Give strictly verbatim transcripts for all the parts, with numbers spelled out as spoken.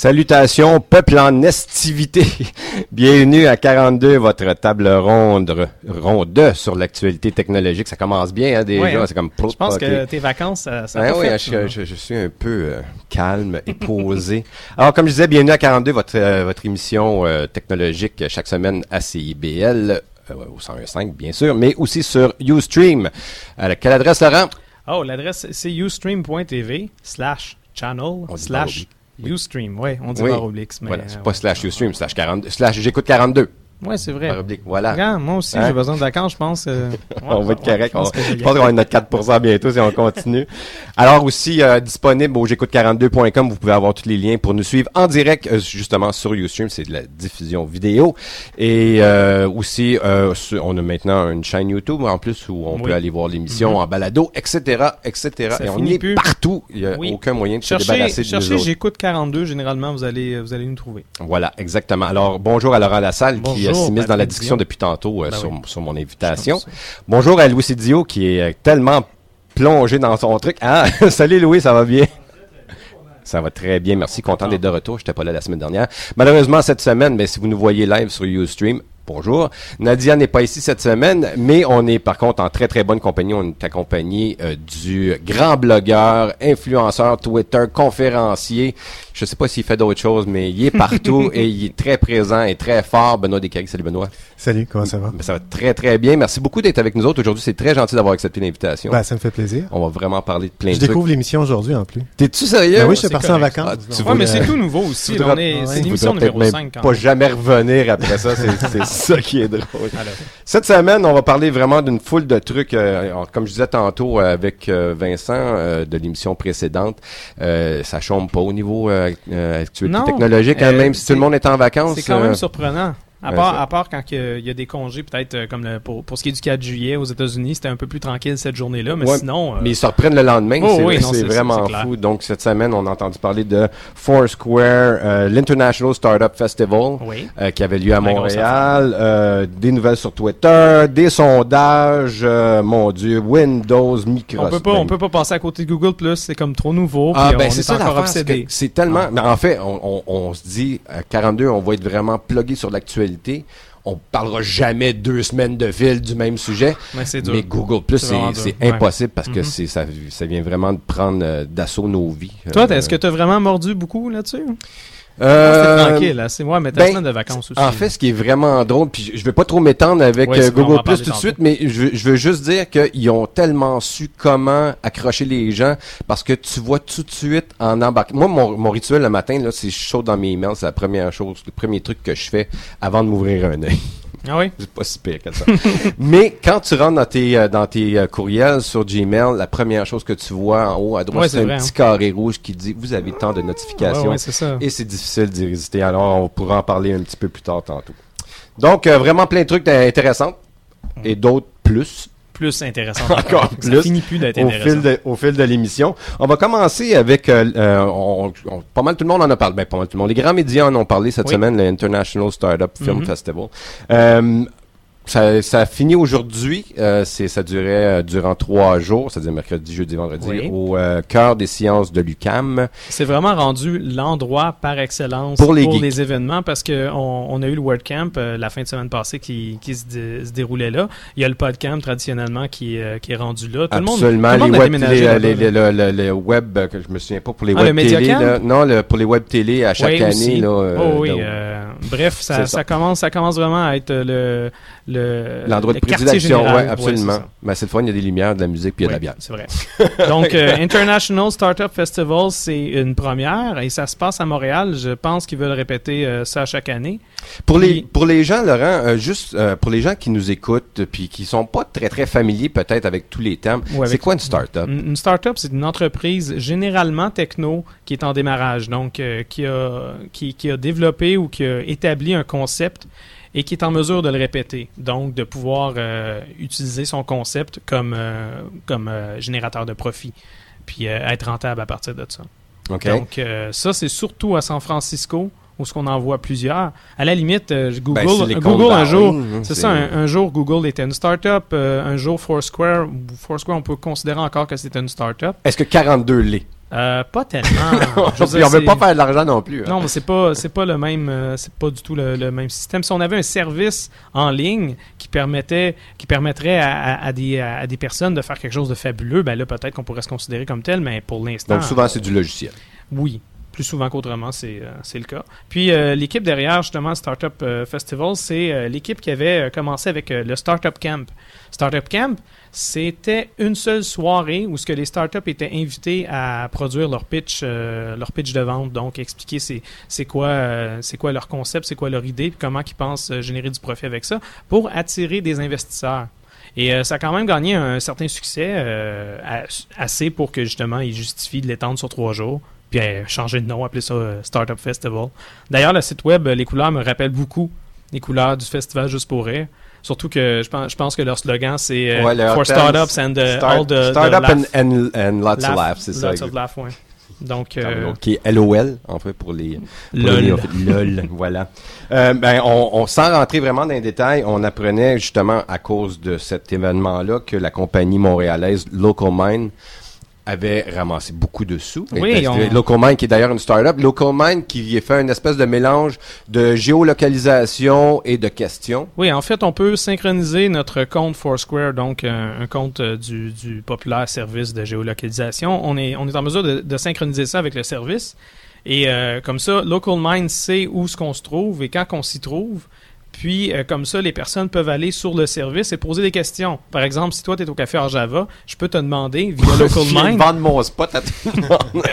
Salutations, peuple en estivité. Bienvenue à quarante-deux, votre table ronde, ronde sur l'actualité technologique. Ça commence bien, hein, déjà. Ouais, hein. C'est comme... Je pense okay. que tes vacances, ça, ça hein, a oui, fait, je, je, je suis un peu euh, calme et posé. Alors, comme je disais, bienvenue à quarante-deux, votre, euh, votre émission euh, technologique chaque semaine à C I B L, euh, au cent un virgule cinq, bien sûr, mais aussi sur Ustream. À quelle adresse, Laurent? Oh, l'adresse, c'est ustream.tv slash channel slash Ustream, oui, on dit oui. par oblique. Mais voilà, c'est euh, pas ouais, slash Ustream, slash quarante-deux, slash j'écoute quarante-deux. Oui, c'est vrai. Par oblique, voilà. Regarde, moi aussi, hein? j'ai besoin de vacances, je pense. Euh, ouais, on va être ouais, correct. Je pense, on, que je pense qu'on va être notre quatre pour cent bientôt si on continue. Alors aussi, euh, disponible au j'écoute quarante-deux point com, vous pouvez avoir tous les liens pour nous suivre en direct, euh, justement, sur Ustream, c'est de la diffusion vidéo. Et euh, aussi, euh, on a maintenant une chaîne YouTube, en plus, où on oui. peut aller voir l'émission mm-hmm. en balado, et cetera, et cetera. Ça et on est plus. Partout. Il n'y a oui. aucun moyen de cherchez, se débarrasser de cherchez nous autres. J'écoute quarante-deux, généralement, vous allez, vous allez nous trouver. Voilà, exactement. Alors, bonjour à Laurent Lassalle, bonjour, qui euh, s'immisce dans la discussion depuis tantôt euh, ben sur, oui. sur mon invitation. Bonjour à Louis Dio qui est euh, tellement plongé dans son truc. Ah, salut Louis, ça va bien? Ça va très bien, merci. Content d'être de retour. J'étais pas là la semaine dernière. Malheureusement, cette semaine, mais si vous nous voyez live sur Ustream, bonjour. Nadia n'est pas ici cette semaine, mais on est par contre en très très bonne compagnie. On est accompagné euh, du grand blogueur, influenceur, Twitter, conférencier. Je sais pas s'il fait d'autres choses, mais il est partout et il est très présent et très fort. Benoît Descaries, salut Benoît. Salut, comment ça va? Ben, ça va très très bien. Merci beaucoup d'être avec nous autres aujourd'hui. C'est très gentil d'avoir accepté l'invitation. Ben, ça me fait plaisir. On va vraiment parler de plein je de trucs. Je découvre l'émission aujourd'hui en plus. T'es-tu sérieux? Ben oui, je suis parti correct. en vacances. Ah, ouais, mais c'est tout nouveau aussi. Là, on est, ouais, c'est l'émission numéro cinq. Pas jamais revenir après ça. C'est, c'est ça qui est drôle. Alors. Cette semaine, on va parler vraiment d'une foule de trucs. Euh, comme je disais tantôt avec euh, Vincent euh, de l'émission précédente, euh, ça chôme pas au niveau euh, euh, actualité non, technologique, hein, euh, même si tout le monde est en vacances. C'est quand euh, même surprenant. À part, à part quand il y, y a des congés, peut-être euh, comme le, pour, pour ce qui est du quatre juillet aux États-Unis, c'était un peu plus tranquille cette journée-là, mais ouais, sinon... Euh... Mais ils se reprennent le lendemain, oh, c'est, oui, non, c'est, c'est vraiment c'est fou. Donc cette semaine, on a entendu parler de Foursquare, euh, l'International Startup Festival, oui. euh, qui avait lieu à Montréal, euh, des nouvelles sur Twitter, des sondages, euh, mon Dieu, Windows, Microsoft. On peut pas, on peut pas passer à côté de Google Plus, c'est comme trop nouveau, ah, puis ben, on c'est est ça, encore obsédé. C'est, c'est tellement... Ah. Mais en fait, on, on, on se dit, à quarante-deux, on va être vraiment plugué sur l'actualité. On parlera jamais deux semaines de fil du même sujet. Mais, c'est dur. mais Google Plus, c'est, c'est, c'est impossible ouais. parce que mm-hmm. c'est, ça, ça vient vraiment de prendre euh, d'assaut nos vies. Toi, euh, est-ce que tu as vraiment mordu beaucoup là-dessus? Euh, c'est tranquille, là. C'est moi, mais ta ben, semaine de vacances aussi. En fait, ce qui est vraiment drôle, puis je vais pas trop m'étendre avec oui, euh, Google Plus tout de tantôt. suite, mais je veux, je veux juste dire qu'ils ont tellement su comment accrocher les gens, parce que tu vois tout de suite en embarquant. Moi, mon, mon rituel le matin, là, c'est je saute dans mes emails, c'est la première chose, le premier truc que je fais avant de m'ouvrir un œil. Ah oui? C'est pas si pire que ça. Mais quand tu rentres dans tes, euh, dans tes euh, courriels sur Gmail, la première chose que tu vois en haut à droite, ouais, c'est, c'est un vrai, petit hein. carré rouge qui dit « Vous avez tant de notifications. Ouais, ouais, c'est ça. » Et c'est difficile d'y résister. Alors, on pourra en parler un petit peu plus tard tantôt. Donc, euh, vraiment plein de trucs intéressants et d'autres plus. Plus intéressant. Encore plus. Ça finit plus d'être au intéressant. Fil de, au fil de l'émission. On va commencer avec, euh, euh, on, on, pas mal tout le monde en a parlé, ben pas mal tout le monde. Les grands médias en ont parlé cette oui. semaine, le International Startup Film mm-hmm. Festival. Euh, Ça, ça a fini aujourd'hui. Euh, c'est, ça durait euh, durant trois jours, c'est-à-dire mercredi, jeudi, vendredi, oui. au euh, cœur des sciences de l'U Q A M. C'est vraiment rendu l'endroit par excellence pour les, pour geeks. les événements parce que on, on a eu le WordCamp euh, la fin de semaine passée qui, qui se, dé, se déroulait là. Il y a le PodCamp traditionnellement qui, euh, qui est rendu là. Tout Absolument. Le monde, tout le monde les, a web, déménagé les, là-bas, les, les, là. le, le, le web, que je me souviens pas pour les ah, web télé. Là, non, le, pour les web télé à chaque oui, année. Aussi. Là, euh, oh, oui. là, Euh, bref, ça, ça. ça commence, ça commence vraiment à être le le l'endroit de le prédilection. général. Ouais, absolument. Ouais, c'est, ben, c'est le fun, il y a des lumières, de la musique, puis il y a oui, de la bière. C'est vrai. Donc, euh, International Startup Festival, c'est une première et ça se passe à Montréal. Je pense qu'ils veulent répéter euh, ça chaque année. Pour puis, les pour les gens, Laurent, euh, juste euh, pour les gens qui nous écoutent puis qui sont pas très très familiers peut-être avec tous les termes, avec, c'est quoi une startup? Une, une startup, c'est une entreprise généralement techno qui est en démarrage, donc euh, qui a qui, qui a développé ou qui a établi un concept et qui est en mesure de le répéter, donc de pouvoir euh, utiliser son concept comme euh, comme euh, générateur de profit, puis euh, être rentable à partir de ça. Okay. Donc euh, ça, c'est surtout à San Francisco où ce qu'on en voit plusieurs. À la limite, euh, Google, ben, Google un jour, hein, c'est, c'est ça, un, un jour Google était une startup, euh, un jour Foursquare, Foursquare on peut considérer encore que c'est une startup. Est-ce que quarante-deux l'est? Euh, pas tellement. Je veux dire, on veut pas faire de l'argent non plus. Hein. Non, mais c'est pas c'est pas le même euh, c'est pas du tout le, le même système. Si on avait un service en ligne qui permettait qui permettrait à, à, à des à, à des personnes de faire quelque chose de fabuleux, ben là peut-être qu'on pourrait se considérer comme tel, mais pour l'instant. Donc souvent c'est du logiciel. Oui. Plus souvent qu'autrement, c'est, euh, c'est le cas. Puis euh, l'équipe derrière, justement, Startup euh, Festival, c'est euh, l'équipe qui avait euh, commencé avec euh, le Startup Camp. Startup Camp, c'était une seule soirée où ce que les startups étaient invités à produire leur pitch, euh, leur pitch de vente, donc expliquer c'est, c'est quoi, euh, c'est quoi leur concept, c'est quoi leur idée, puis comment ils pensent euh, générer du profit avec ça, pour attirer des investisseurs. Et euh, ça a quand même gagné un certain succès, euh, assez pour que justement ils justifient de l'étendre sur trois jours. Puis euh, changer de nom, appeler ça euh, Startup Festival. D'ailleurs, le site web, les couleurs me rappellent beaucoup les couleurs du festival Juste pour rire. Surtout que je pense, je pense que leur slogan, c'est euh, ouais, For startups and uh, start, all the, Startup the laugh, and, and, and lots laugh, of laughs, c'est ça. Lots of laughs, ouais. Donc, euh, qui est L O L, en fait, pour les... Pour LOL. Les, LOL, voilà. Euh, ben, on, on, sans rentrer vraiment dans les détails, on apprenait justement à cause de cet événement-là que la compagnie montréalaise Local Mind avait ramassé beaucoup de sous. Oui, on... Local Mind, qui est d'ailleurs une start-up. Local Mind, qui fait une espèce de mélange de géolocalisation et de questions. Oui, en fait, on peut synchroniser notre compte Foursquare, donc un, un compte euh, du, du populaire service de géolocalisation. On est, on est en mesure de, de synchroniser ça avec le service. Et euh, comme ça, Local Mind sait où ce qu'on se trouve et quand on s'y trouve. Puis, euh, comme ça, les personnes peuvent aller sur le service et poser des questions. Par exemple, si toi, tu es au café Orjava, je peux te demander, via Local Mind... Je vendre mon spot à tout le monde.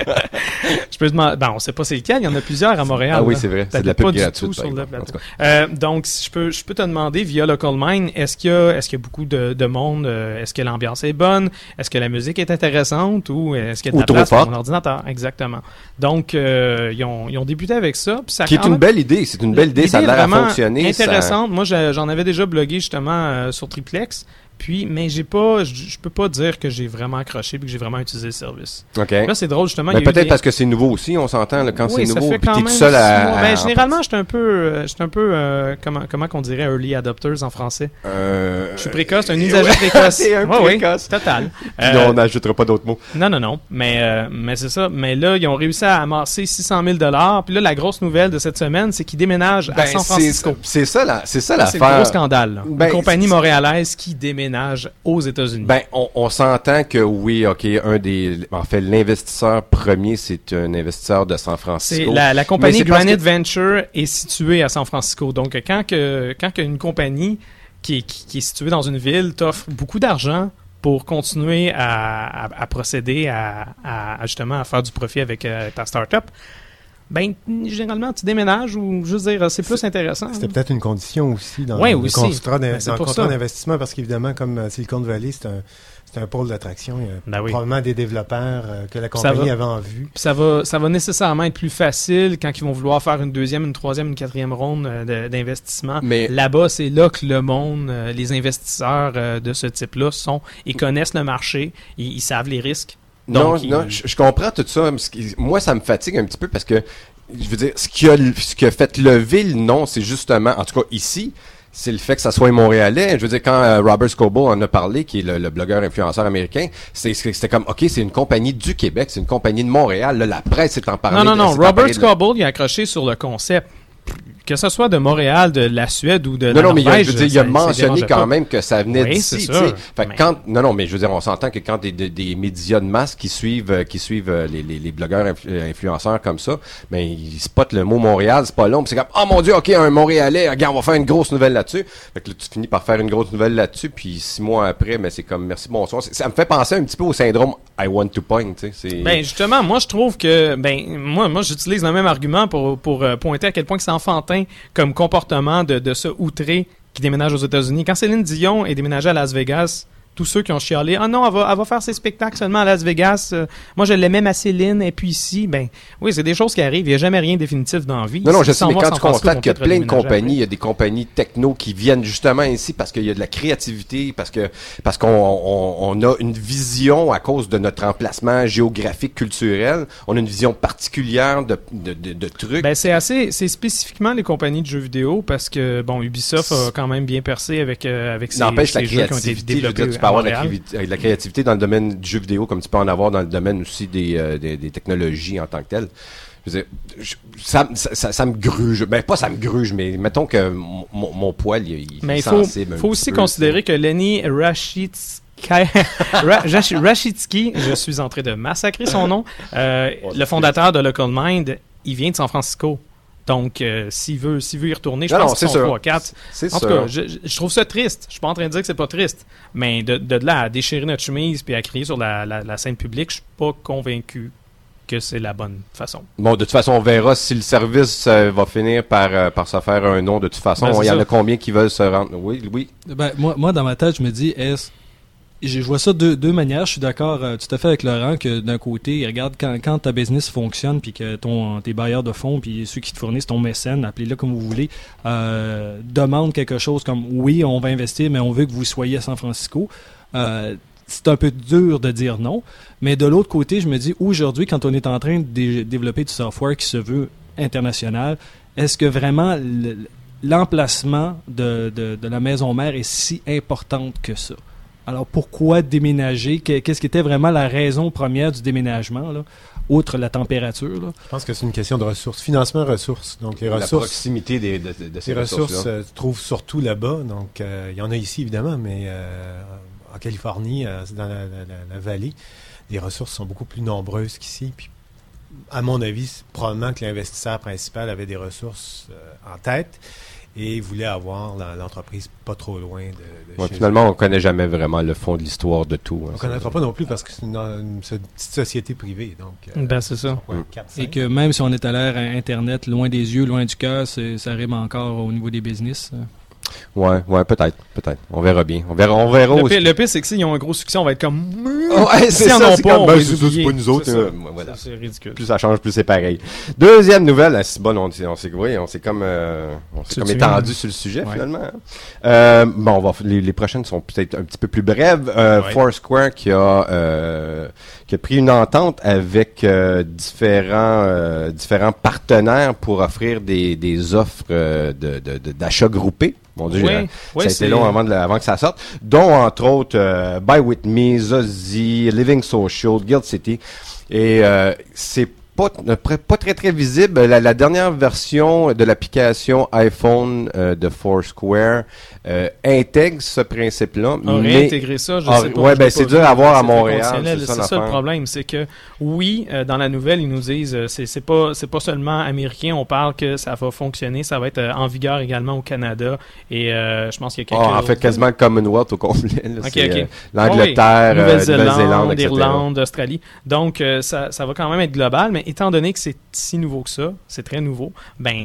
Je peux te demander... Ben, on sait pas c'est lequel. Il y en a plusieurs à Montréal. Ah oui, c'est vrai. C'est de la pub gratuite. Sur le plateau. Euh, donc, je peux, je peux te demander, via Local Mind, est-ce qu'il y a, est-ce qu'il y a beaucoup de, de monde? Euh, est-ce que l'ambiance est bonne? Est-ce que la musique est intéressante? Ou est-ce qu'il y a de la place pour mon ordinateur? Exactement. Donc, euh, ils, ont, ils ont débuté avec ça. Puis ça Qui est une belle idée. C'est une belle idée. Ça a l'air à fonctionner. Intéressante. Moi, j'en avais déjà blogué justement euh, sur Triplex. Puis, mais j'ai pas, je, je peux pas dire que j'ai vraiment accroché puis que j'ai vraiment utilisé le service. Ok. Là, c'est drôle justement. Mais peut-être des... parce que c'est nouveau aussi, on s'entend là, quand oui, c'est ça nouveau. Fait Puis quand t'es même tout seul à. à ben, généralement, j'étais un peu, euh, j'étais un peu, euh, comment, comment qu'on dirait early adopters en français. Euh... Je suis précoce, un usager précoce. C'est un ouais, précoce. Oui, total. Euh... Non, on n'ajoutera pas d'autres mots. Non, non, non. Mais, euh, mais c'est ça. Mais là, ils ont réussi à amasser six cent mille dollars. Puis là, la grosse nouvelle de cette semaine, c'est qu'ils déménagent ben, à San Francisco. C'est ça, là. C'est ça l'affaire. C'est le gros scandale. Là. Ben, Une compagnie montréalaise qui déménage aux États-Unis. Ben, on, on s'entend que oui, ok, un des, en fait, l'investisseur premier, c'est un investisseur de San Francisco. C'est la, la compagnie Granite que... Venture est située à San Francisco. Donc, quand que, quand une compagnie qui est, qui, qui est située dans une ville t'offre beaucoup d'argent pour continuer à, à, à procéder à, à, à justement à faire du profit avec euh, ta start-up, ben, généralement, tu déménages ou, je veux dire, c'est plus intéressant. C'était peut-être une condition aussi dans ouais, le aussi. contrat, ben, dans le contrat d'investissement, parce qu'évidemment, comme Silicon Valley, c'est un, c'est un pôle d'attraction. Il y a ben oui. probablement des développeurs euh, que la compagnie va, avait en vue. Ça va, ça va nécessairement être plus facile quand ils vont vouloir faire une deuxième, une troisième, une quatrième ronde euh, de, d'investissement. Mais là-bas, c'est là que le monde, euh, les investisseurs euh, de ce type-là sont et connaissent le marché, ils, ils savent les risques. Non, Donc, non, il... je, je comprends tout ça. Moi, ça me fatigue un petit peu parce que, je veux dire, ce qui a, ce qui a fait lever le nom, c'est justement, en tout cas ici, c'est le fait que ça soit montréalais. Je veux dire, quand euh, Robert Scoble en a parlé, qui est le, le blogueur influenceur américain, c'est, c'était comme, OK, c'est une compagnie du Québec, c'est une compagnie de Montréal. Là, la presse est en parlé. Non, non, non. De, Robert Scoble, il a accroché sur le concept. Que ce soit de Montréal, de la Suède ou de non, la non, Norvège. Non, mais il a, je veux dire, il a mentionné quand pas. même que ça venait oui, d'ici. C'est sûr, fait mais... quand, non, non, mais je veux dire, on s'entend que quand des, des, des médias de masse qui suivent, qui suivent les, les, les blogueurs influ- influenceurs comme ça, ben ils spotent le mot Montréal, c'est pas long, pis c'est comme, oh mon Dieu, ok, un Montréalais, regarde, on va faire une grosse nouvelle là-dessus. Fait que là, tu finis par faire une grosse nouvelle là-dessus, puis six mois après, mais ben, c'est comme, merci, bonsoir. C'est, ça me fait penser un petit peu au syndrome I want to point, tu sais. C'est... Ben justement, moi je trouve que, ben moi, moi j'utilise le même argument pour pour euh, pointer à quel point que c'est enfantin comme comportement de, de ce outré qui déménage aux États-Unis. Quand Céline Dion est déménagée à Las Vegas, tous ceux qui ont chialé, ah non, elle va, elle va faire ses spectacles seulement à Las Vegas. Euh, moi, je l'aimais ma Céline, et puis ici, ben, oui, c'est des choses qui arrivent. Il n'y a jamais rien de définitif dans la vie. Non, non, je sais, mais quand tu constates qu'il y a plein de compagnies, il y a des compagnies techno qui viennent justement ici parce qu'il y a de la créativité, parce que, parce qu'on, on, on a une vision à cause de notre emplacement géographique, culturel. On a une vision particulière de, de, de, de trucs. Ben, c'est assez, c'est spécifiquement les compagnies de jeux vidéo parce que, bon, Ubisoft a quand même bien percé avec, euh, avec ses, N'empêche ses la jeux qui ont été créativité, développés. Je veux dire, peux avoir de la, de la créativité dans le domaine du jeu vidéo, comme tu peux en avoir dans le domaine aussi des, euh, des, des technologies en tant que telles. Je veux dire, je, ça, ça, ça, ça me gruge. Ben, pas ça me gruge, mais mettons que mon, mon poil, il, il mais est il faut, sensible. Il faut aussi peu, considérer que Lenny Rashitsky, Rashitsky, je suis en train de massacrer son nom, euh, oh, le fondateur de Local Mind, il vient de San Francisco. Donc, euh, s'il veut, s'il veut y retourner, je non, pense qu'ils sont trois quatre. C'est en sûr. tout cas, je, je trouve ça triste. Je suis pas en train de dire que c'est pas triste. Mais de, de là à déchirer notre chemise puis à crier sur la, la, la scène publique, je suis pas convaincu que c'est la bonne façon. Bon, de toute façon, on verra si le service euh, va finir par, euh, par se faire un nom. De toute façon, ben, il y ça. en a combien qui veulent se rendre. Oui, oui. Ben, moi, moi, dans ma tête, je me dis, est-ce je vois ça de deux, deux manières. Je suis d'accord euh, tout à fait avec Laurent que d'un côté, regarde, quand, quand ta business fonctionne puis que ton tes bailleurs de fonds puis ceux qui te fournissent ton mécène, appelez-le comme vous voulez, euh, demandent quelque chose comme oui, on va investir, mais on veut que vous soyez à San Francisco. Euh, c'est un peu dur de dire non. Mais de l'autre côté, je me dis, aujourd'hui, quand on est en train de dé- développer du software qui se veut international, est-ce que vraiment le, l'emplacement de, de, de la maison mère est si importante que ça? Alors, pourquoi déménager? Qu'est-ce qui était vraiment la raison première du déménagement, là, outre la température? Là? Je pense que c'est une question de ressources. Financement, ressources. Donc, les ressources... La proximité des, de, de ces les ressources. Les ressources euh, se trouvent surtout là-bas. Donc, euh, il y en a ici, évidemment, mais euh, en Californie, euh, dans la, la, la vallée, les ressources sont beaucoup plus nombreuses qu'ici. Puis, à mon avis, c'est probablement que l'investisseur principal avait des ressources euh, en tête. Et il voulait avoir la, l'entreprise pas trop loin de, de ouais, chez finalement, eux. on ne connaît jamais vraiment le fond de l'histoire de tout. On ne connaîtra pas non plus parce que c'est une, une, une petite société privée. Donc, euh, ben, c'est ça. Quoi, quatre, et que même si on est à l'ère Internet, loin des yeux, loin du cœur, c'est, ça rime encore au niveau des business. Ouais, ouais, peut-être, peut-être. On verra bien. On verra, on verra le aussi. Pire, le pire, c'est que s'ils ont un gros succès, on va être comme... Ouais, c'est si ça, en ont c'est pas, comme, on ben, va c'est, oublier. c'est pas nous autres. C'est, euh, ça. voilà. C'est ridicule. Plus ça change, plus c'est pareil. Deuxième nouvelle, ah, c'est bon, on, on s'est, oui, on s'est comme, euh, on s'est comme étendu sur le sujet, ouais. finalement. Hein. Euh, bon, on va, les, les prochaines sont peut-être un petit peu plus brèves. Euh, ouais. Foursquare qui a, euh, qui a pris une entente avec euh, différents, euh, différents partenaires pour offrir des, des offres euh, de, de, de, d'achat groupés. Mon Dieu, oui, euh, oui, ça a été long avant, de, avant que ça sorte. Dont, entre autres, euh, Buy With Me, Zazie, Living Social, Guild City. Et euh, c'est pas, pas très, très visible. La, la dernière version de l'application iPhone euh, de Foursquare euh, intègre ce principe-là. On mais réintégrer ça, je ah, sais pas. Ouais, ben, pas c'est vu, dur à voir à c'est Montréal. C'est, c'est ça, ça le problème, c'est que oui, euh, dans la nouvelle, ils nous disent euh, c'est, c'est pas c'est pas seulement américain, on parle que ça va fonctionner, ça va être euh, en vigueur également au Canada et euh, je pense qu'il y a quelques oh, en fait, quasiment le Commonwealth au complet. Là, okay, c'est, okay. euh, l'Angleterre, oh, oui. Nouvelle-Zélande, euh, Nouvelle-Zélande, Irlande, Australie. Donc, euh, ça, ça va quand même être global, mais étant donné que c'est si nouveau que ça, c'est très nouveau, ben,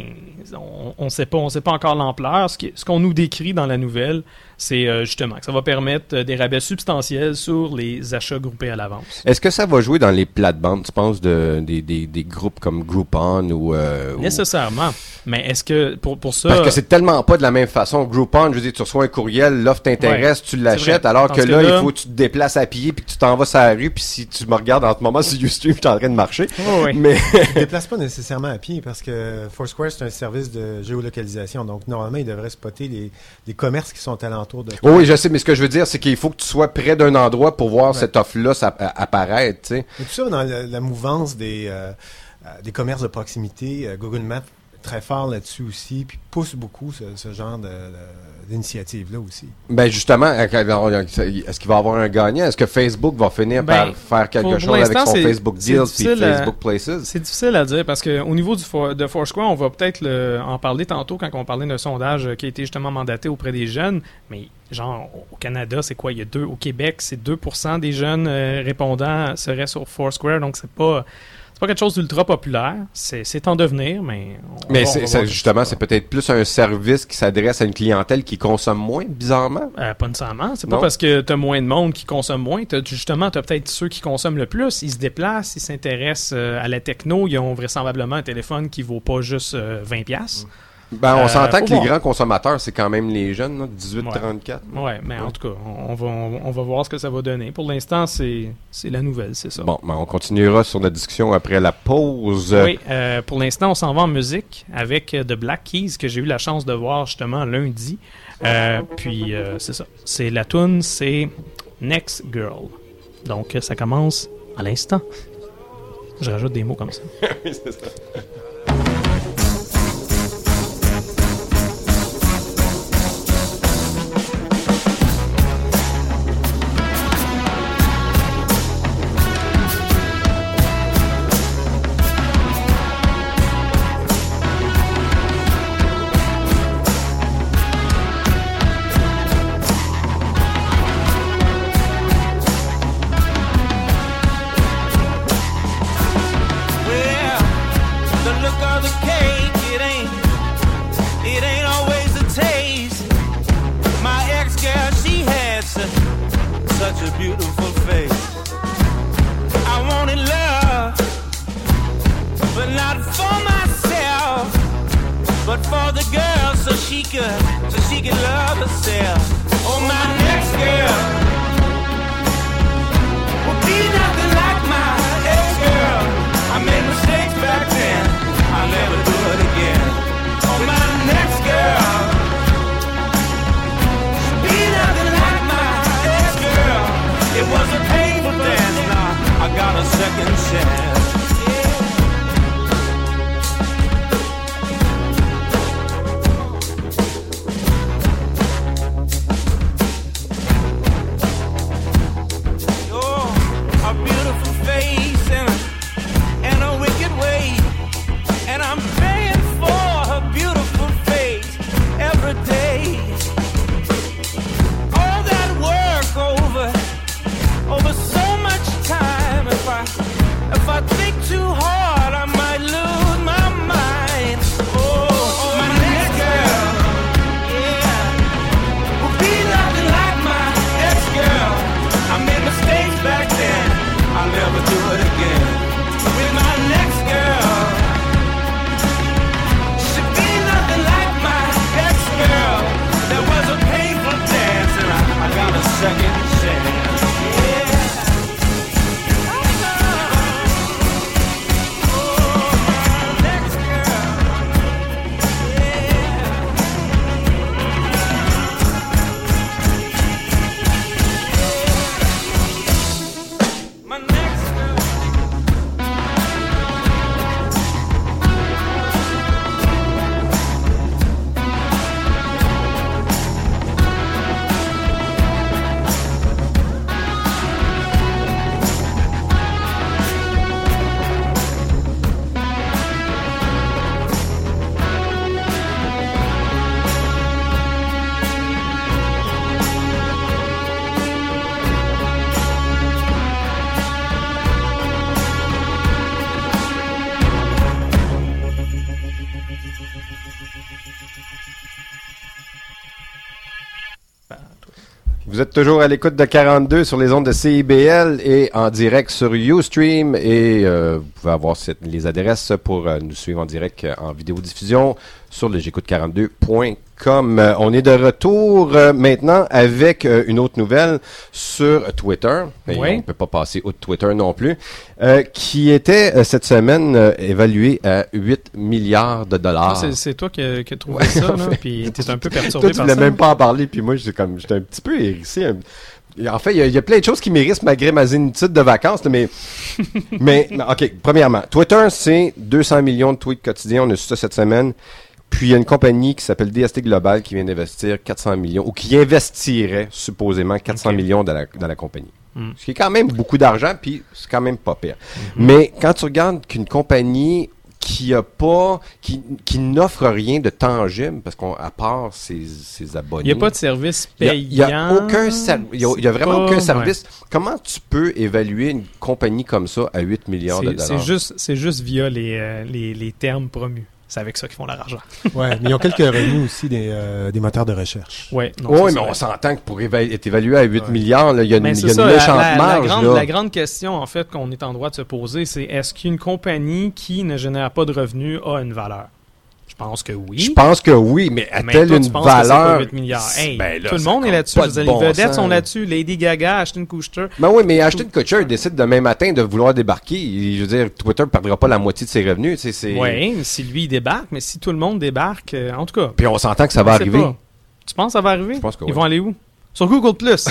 on ne sait pas, on sait pas encore l'ampleur. Ce, qui, ce qu'on nous décrit dans la nouvelle, c'est euh, justement que ça va permettre euh, des rabais substantiels sur les achats groupés à l'avance. Est-ce que ça va jouer dans les plates-bandes, tu penses, de, des, des, des groupes comme Groupon ou... Euh, Nécessairement. Ou... Mais est-ce que pour, pour ça... Parce que c'est tellement pas de la même façon. Groupon, je veux dire, tu reçois un courriel, l'offre t'intéresse, ouais, tu l'achètes, alors que, que là, là, il faut que tu te déplaces à pied puis que tu t'en vas sur la rue, puis si tu me regardes en ce moment sur Ustream, je suis en train de marcher. Oh, oui. Mais... tu ne te déplaces pas nécessairement à pied parce que Foursquare, c'est un service de géolocalisation. Donc, normalement, il devrait spotter les, les commerces qui sont alentour de... Oh, oui, je sais, mais ce que je veux dire, c'est qu'il faut que tu sois près d'un endroit pour voir ouais. cette offre-là apparaître, tu sais. Et tout ça, dans la, la mouvance des, euh, des commerces de proximité, euh, Google Maps très fort là-dessus aussi, puis pousse beaucoup ce, ce genre de, de, d'initiative-là aussi. Ben justement, est-ce qu'il va y avoir un gagnant? Est-ce que Facebook va finir ben, par faire quelque pour, chose pour avec son c'est, Facebook Deals puis Facebook à, Places? C'est difficile à dire parce qu'au niveau du for, de Foursquare, on va peut-être le, en parler tantôt quand on parlait d'un sondage qui a été justement mandaté auprès des jeunes, mais genre au Canada, c'est quoi? Il y a deux, au Québec, c'est deux pour cent des jeunes euh, répondants seraient sur Foursquare, donc c'est pas... C'est pas quelque chose d'ultra populaire, c'est, c'est en devenir, mais... On mais va, c'est, on va c'est justement, c'est peut-être plus un service qui s'adresse à une clientèle qui consomme moins, bizarrement? Euh, pas nécessairement. C'est non. Pas parce que t'as moins de monde qui consomme moins. T'as, justement, t'as peut-être ceux qui consomment le plus. Ils se déplacent, ils s'intéressent euh, à la techno. Ils ont vraisemblablement un téléphone qui vaut pas juste euh, vingt dollars. Mm. Ben, on euh, s'entend que voir. les grands consommateurs, c'est quand même les jeunes, là, dix-huit à trente-quatre. Ouais, ouais mais ouais. en tout cas, on, on, va, on, on va voir ce que ça va donner. Pour l'instant, c'est, c'est la nouvelle, c'est ça. Bon, ben, on continuera sur notre discussion après la pause. Oui, euh, pour l'instant, on s'en va en musique avec The Black Keys, que j'ai eu la chance de voir justement lundi. Euh, puis, euh, c'est ça. C'est la toune, c'est Next Girl. Donc, ça commence à l'instant. Je rajoute des mots comme ça. Oui, c'est ça. Vous êtes toujours à l'écoute de quarante-deux sur les ondes de C I B L et en direct sur Ustream. Et euh, vous pouvez avoir cette, les adresses pour euh, nous suivre en direct euh, en vidéodiffusion sur le j'écoute quarante-deux point com. Euh, on est de retour euh, maintenant avec euh, une autre nouvelle sur Twitter. Et oui. On ne peut pas passer outre Twitter non plus. Euh, qui était euh, cette semaine euh, évalué à huit milliards de dollars. C'est, c'est toi qui as trouvé ouais, ça, là, puis t'es un peu perturbé toi, par ça. Tu voulais même pas en parler, puis moi, j'étais comme, j'étais un petit peu hérissé. Un... En fait, il y, y a plein de choses qui m'hérissent malgré ma zénitude de vacances, là, mais, mais, OK, premièrement, Twitter, c'est deux cents millions de tweets quotidiens, on a su ça cette semaine. Puis il y a une compagnie qui s'appelle D S T Global qui vient d'investir quatre cents millions, ou qui investirait supposément quatre cents okay. millions dans la, dans la compagnie. Mm. Ce qui est quand même beaucoup d'argent, puis c'est quand même pas pire. Mm-hmm. Mais quand tu regardes qu'une compagnie qui a pas, qui, qui n'offre rien de tangible, parce qu'à part ses, ses abonnés. Il n'y a pas de service payant. Il n'y a, a aucun service. Il y a, a vraiment pas, aucun service. Ouais. Comment tu peux évaluer une compagnie comme ça à huit milliards c'est, de dollars? C'est juste, c'est juste via les, euh, les, les termes promus. C'est avec ça qu'ils font leur argent. Oui, mais ils ont quelques revenus aussi des, euh, des moteurs de recherche. Ouais, non, oui, mais on s'entend que pour éva- être évalué à huit ouais. milliards, là, il y a une, y a ça, une méchante la, la, marge. La grande, là. la grande question, en fait, qu'on est en droit de se poser, c'est est-ce qu'une compagnie qui ne génère pas de revenus a une valeur? Je pense que oui. Je pense que oui, mais a-t-elle mais toi, une tu penses valeur? Que c'est pas huit milliards. Hey, ben là, tout le monde est là-dessus. De les bon vedettes sens. sont là-dessus. Lady Gaga, Ashton Kutcher. Ben oui, mais Ashton Kutcher décide demain matin de vouloir débarquer. Je veux dire, Twitter ne perdra pas la moitié de ses revenus. Tu sais, oui, si lui il débarque, mais si tout le monde débarque, euh, en tout cas. Puis on s'entend que ça va arriver. Pas. Tu penses que ça va arriver? Je pense que Ils oui. vont aller où? Sur Google Plus.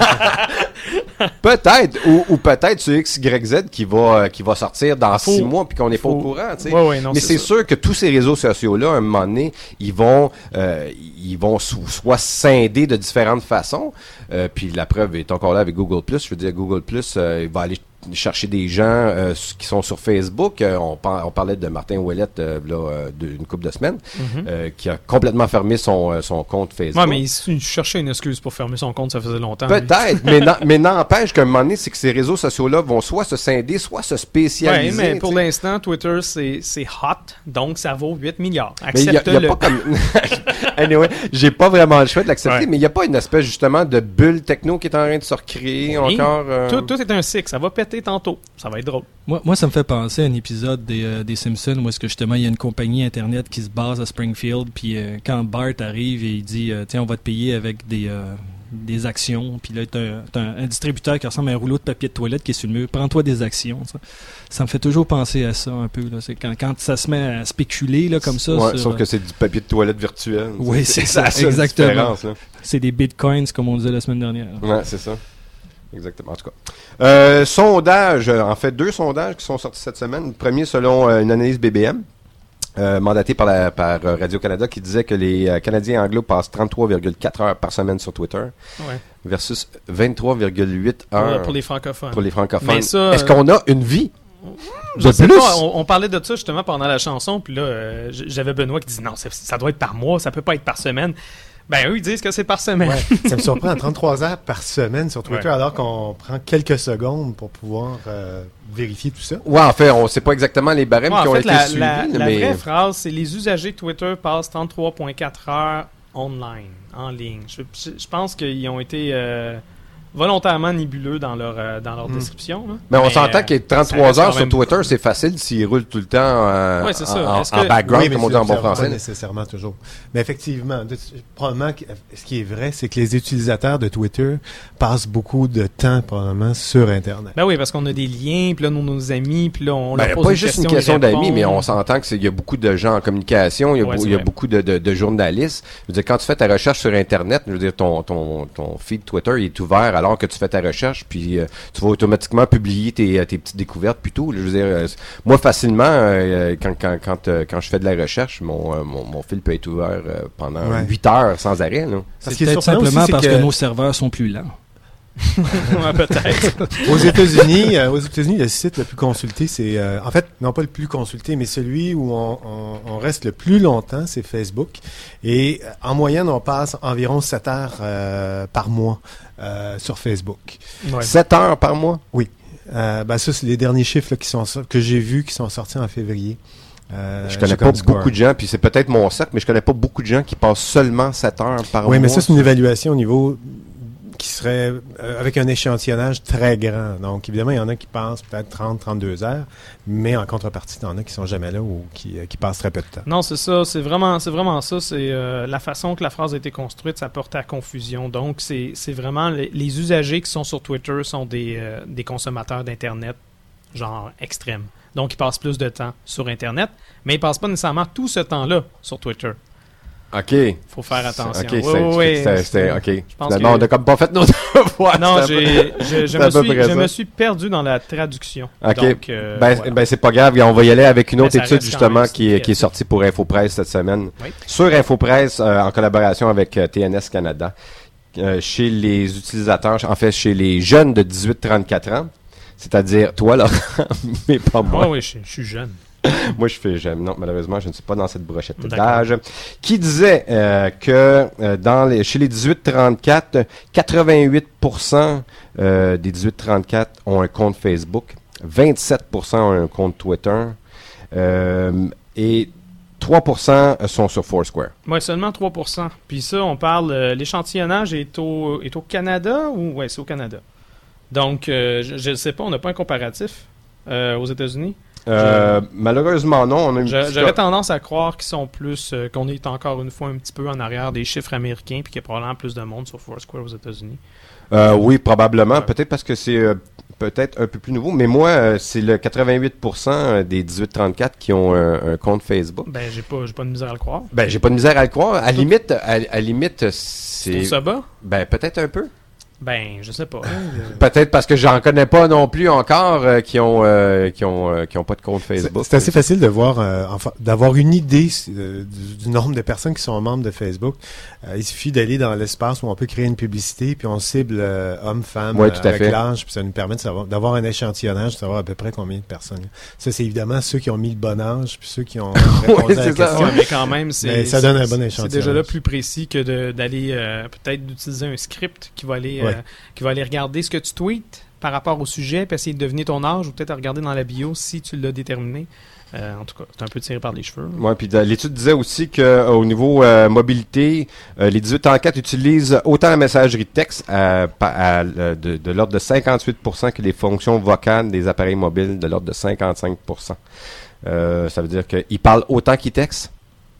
Peut-être, ou, ou peut-être sur X Y Z qui va, qui va sortir dans faut, six mois puis qu'on n'est pas au courant. Tu sais. Ouais, ouais, non, mais c'est, c'est sûr que tous ces réseaux sociaux-là, à un moment donné, ils vont, euh, ils vont sou- soit scinder de différentes façons. Euh, puis la preuve est encore là avec Google Plus. Je veux dire, Google Plus, euh, il va aller chercher des gens euh, qui sont sur Facebook. Euh, on, par, on parlait de Martin Ouellette euh, là, euh, d'une couple de semaines, mm-hmm. euh, qui a complètement fermé son, euh, son compte Facebook. Ouais, mais il, il cherchait une excuse pour fermer son compte, ça faisait longtemps. Peut-être, mais, non, mais n'empêche qu'à un moment donné, c'est que ces réseaux sociaux-là vont soit se scinder, soit se spécialiser. Oui, mais pour t'sais. l'instant, Twitter, c'est, c'est hot, donc ça vaut huit milliards. Accepte-le. Mais il y a, y a pas comme... anyway, j'ai pas vraiment le choix de l'accepter, ouais. mais il n'y a pas une espèce, justement, de bulle techno qui est en train de se recréer oui. encore. Euh... Tout, tout est un cycle, ça va péter tantôt. Ça va être drôle. Moi, moi ça me fait penser à un épisode des, euh, des Simpsons où est-ce que justement il y a une compagnie Internet qui se base à Springfield, puis euh, quand Bart arrive et il dit euh, tiens, on va te payer avec des, euh, des actions, puis là, t'as, t'as un, un distributeur qui ressemble à un rouleau de papier de toilette qui est sur le mur, prends-toi des actions. Ça, ça me fait toujours penser à ça un peu. Là. C'est quand, quand ça se met à spéculer là, comme ça. Ouais, sur, sauf que c'est du papier de toilette virtuel. Oui, c'est, c'est ça, exactement. C'est des bitcoins, comme on disait la semaine dernière. Ouais, c'est ça. Exactement, en tout cas. Euh, sondage, en fait, deux sondages qui sont sortis cette semaine. Le premier, selon euh, une analyse B B M, euh, mandatée par, la, par euh, Radio-Canada, qui disait que les euh, Canadiens anglo passent trente-trois virgule quatre heures par semaine sur Twitter, ouais. versus vingt-trois virgule huit heures pour, pour les francophones. Pour les francophones. Mais ça, Est-ce qu'on a une vie? Je de sais plus? Pas, on, on parlait de ça justement pendant la chanson, puis là, euh, j'avais Benoît qui dit non, ça, ça doit être par mois, ça peut pas être par semaine. Ben eux, ils disent que c'est par semaine. Ouais, ça me surprend, trente-trois heures par semaine sur Twitter, ouais. alors qu'on prend quelques secondes pour pouvoir euh, vérifier tout ça. Ouais, en fait, on ne sait pas exactement les barèmes ouais, qui ont fait, été la, suivis. La, la mais... vraie phrase, c'est les usagers de Twitter passent trente-trois virgule quatre heures online, en ligne. Je, je, je pense qu'ils ont été... Euh, volontairement nébuleux dans leur euh, dans leur mmh. description. Là. Mais on mais, s'entend euh, que trente-trois heures sur Twitter, beaucoup. C'est facile s'ils roulent tout le temps euh, ouais, c'est ça. en, Est-ce en que... background, oui, comme on dit en bon français. Pas nécessairement toujours. Mais effectivement, de, probablement, que, ce qui est vrai, c'est que les utilisateurs de Twitter passent beaucoup de temps, probablement, sur Internet. Ben oui, parce qu'on a des liens, puis là, nos, nos amis, puis là, on ben, leur pose pas une juste question, une question d'amis, mais on s'entend qu'il y a beaucoup de gens en communication, il y a, ouais, beau, il y a beaucoup de, de, de journalistes. Je veux dire, quand tu fais ta recherche sur Internet, je veux dire, ton, ton, ton feed Twitter il est ouvert alors que tu fais ta recherche. Puis euh, tu vas automatiquement publier tes, tes petites découvertes puis tout. Je veux dire, euh, moi facilement, euh, quand quand quand, euh, quand je fais de la recherche, mon euh, mon, mon fil peut être ouvert euh, pendant ouais. huit heures sans arrêt. Là. C'est peut-être simplement aussi, parce que... que nos serveurs sont plus lents. Ouais, peut-être. Aux États-Unis, euh, aux États-Unis, le site le plus consulté, c'est euh, en fait non pas le plus consulté, mais celui où on, on, on reste le plus longtemps, c'est Facebook. Et euh, en moyenne, on passe environ sept heures euh, par mois euh, sur Facebook. Ouais. sept heures par mois? Oui. Euh, ben ça, c'est les derniers chiffres là, qui sont que j'ai vus qui sont sortis en février. Euh, je connais pas beaucoup de gens, puis c'est peut-être mon cercle, mais je connais pas beaucoup de gens qui passent seulement sept heures par mois. Oui, mais ça, c'est une évaluation au niveau qui serait euh, avec un échantillonnage très grand. Donc, évidemment, il y en a qui passent peut-être trente à trente-deux heures, mais en contrepartie, il y en a qui sont jamais là ou qui, euh, qui passent très peu de temps. Non, c'est ça. C'est vraiment, c'est vraiment ça. C'est euh, la façon que la phrase a été construite, ça porte à confusion. Donc, c'est, c'est vraiment les, les usagers qui sont sur Twitter sont des, euh, des consommateurs d'Internet, genre extrêmes. Donc, ils passent plus de temps sur Internet, mais ils passent pas nécessairement tout ce temps-là sur Twitter. OK. Faut faire attention. OK, c'est, oui, oui, c'était, c'était, OK. Je pense Finalement, que... on a comme pas fait nos devoirs. Non, j'ai, je, je, me suis, je me suis perdu dans la traduction. OK. Donc, euh, ben, voilà. ben, c'est pas grave. On va y aller avec une ben, autre étude, justement, qui est, qui est sortie pour InfoPresse cette semaine. Oui. Sur InfoPresse, euh, en collaboration avec euh, T N S Canada, euh, chez les utilisateurs, en fait, chez les jeunes de dix-huit à trente-quatre ans, c'est-à-dire toi, Laurent, mais pas moi. Ah oui, je, je suis jeune. Moi, je fais j'aime. Non, malheureusement, je ne suis pas dans cette brochette d'âge. Qui disait euh, que euh, dans les, chez les dix-huit à trente-quatre, quatre-vingt-huit pour cent euh, des dix-huit à trente-quatre ont un compte Facebook, vingt-sept pour cent ont un compte Twitter euh, et trois pour cent sont sur Foursquare. Oui, seulement trois pour cent. Puis ça, on parle, euh, l'échantillonnage est au, est au Canada ou... Oui, c'est au Canada. Donc, euh, je ne sais pas, on n'a pas un comparatif euh, aux États-Unis. Euh, malheureusement non. On a une je, j'aurais tendance à croire qu'ils sont plus, euh, qu'on est encore une fois un petit peu en arrière des chiffres américains, puis qu'il y a probablement plus de monde sur Foursquare aux États-Unis. Euh, oui, probablement. Ouais. Peut-être parce que c'est euh, peut-être un peu plus nouveau, mais moi, euh, c'est le quatre-vingt-huit pour cent des dix-huit trente-quatre qui ont un, un compte Facebook. Ben, j'ai pas, j'ai pas de misère à le croire. Ben, j'ai pas de misère à le croire. À limite, à, à limite, c'est... Tu trouves ça bas? Ben, peut-être un peu. Ben, je sais pas. Peut-être parce que j'en connais pas non plus encore euh, qui ont euh, qui ont euh, qui ont pas de compte Facebook. C'est, c'est assez facile de voir, euh, enfin, d'avoir une idée euh, du, du nombre de personnes qui sont membres de Facebook. Euh, il suffit d'aller dans l'espace où on peut créer une publicité, puis on cible euh, hommes, femmes, ouais, tout à avec fait. l'âge, puis ça nous permet de savoir, d'avoir un échantillonnage, de savoir à peu près combien de personnes. Ça, c'est évidemment ceux qui ont mis le bon âge, puis ceux qui ont répondu ouais, à la c'est ça. question. Ouais, mais quand même, c'est, mais ça donne un bon échantillonnage. C'est déjà là plus précis que de, d'aller euh, peut-être d'utiliser un script qui va aller ouais. euh, qui va aller regarder ce que tu tweets par rapport au sujet, puis essayer de deviner ton âge, ou peut-être regarder dans la bio si tu l'as déterminé. Euh, en tout cas, c'est un peu tiré par les cheveux. Oui, puis l'étude disait aussi qu'au niveau euh, mobilité, euh, les dix-huit trente-quatre utilisent autant la messagerie texte à, à, à, de, de l'ordre de cinquante-huit pour cent que les fonctions vocales des appareils mobiles de l'ordre de cinquante-cinq pour cent. Euh, ça veut dire qu'ils parlent autant qu'ils textent.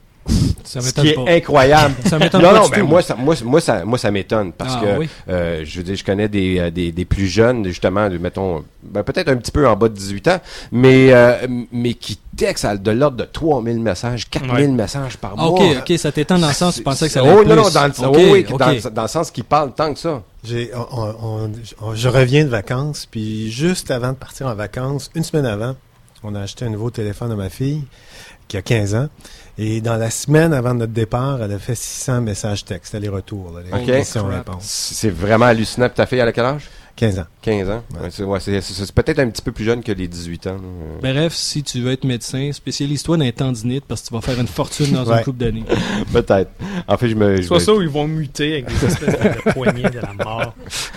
Ça Ce qui est pas. incroyable. Ça m'étonne non, pas non, du ben tout. moi, ça, moi, moi, ça, moi, ça m'étonne parce Ah, que, oui. euh, je veux dire, je connais des, des, des plus jeunes, justement, de, mettons, ben, peut-être un petit peu en bas de dix-huit ans, mais, euh, mais qui textent à de l'ordre de trois mille messages, quatre mille Ouais. messages par Ah, mois. ok, ok, ça t'étend dans le sens, tu pensais que ça allait Oh, être non, non, plus. dans le, Ok, oui, oui, ok. dans, dans le sens qu'ils parlent tant que ça. J'ai, on, on- on- je reviens de vacances, puis juste avant de partir en vacances, une semaine avant, on a acheté un nouveau téléphone à ma fille, qui a quinze ans. Et dans la semaine avant notre départ, elle a fait six cents messages textes, aller-retour. Là, les Ok. questions-réponses. C'est vraiment hallucinant. Puis ta fille, elle a quel âge? quinze ans. quinze ans. Ouais. Ouais, c'est, ouais, c'est, c'est, c'est peut-être un petit peu plus jeune que les dix-huit ans. là. Bref, si tu veux être médecin, spécialise-toi dans les tendinites parce que tu vas faire une fortune dans Ouais. une couple d'années. Peut-être. En fait, je me... je Soit me- ça ou ils vont muter avec des espèces de, de poignées de la mort.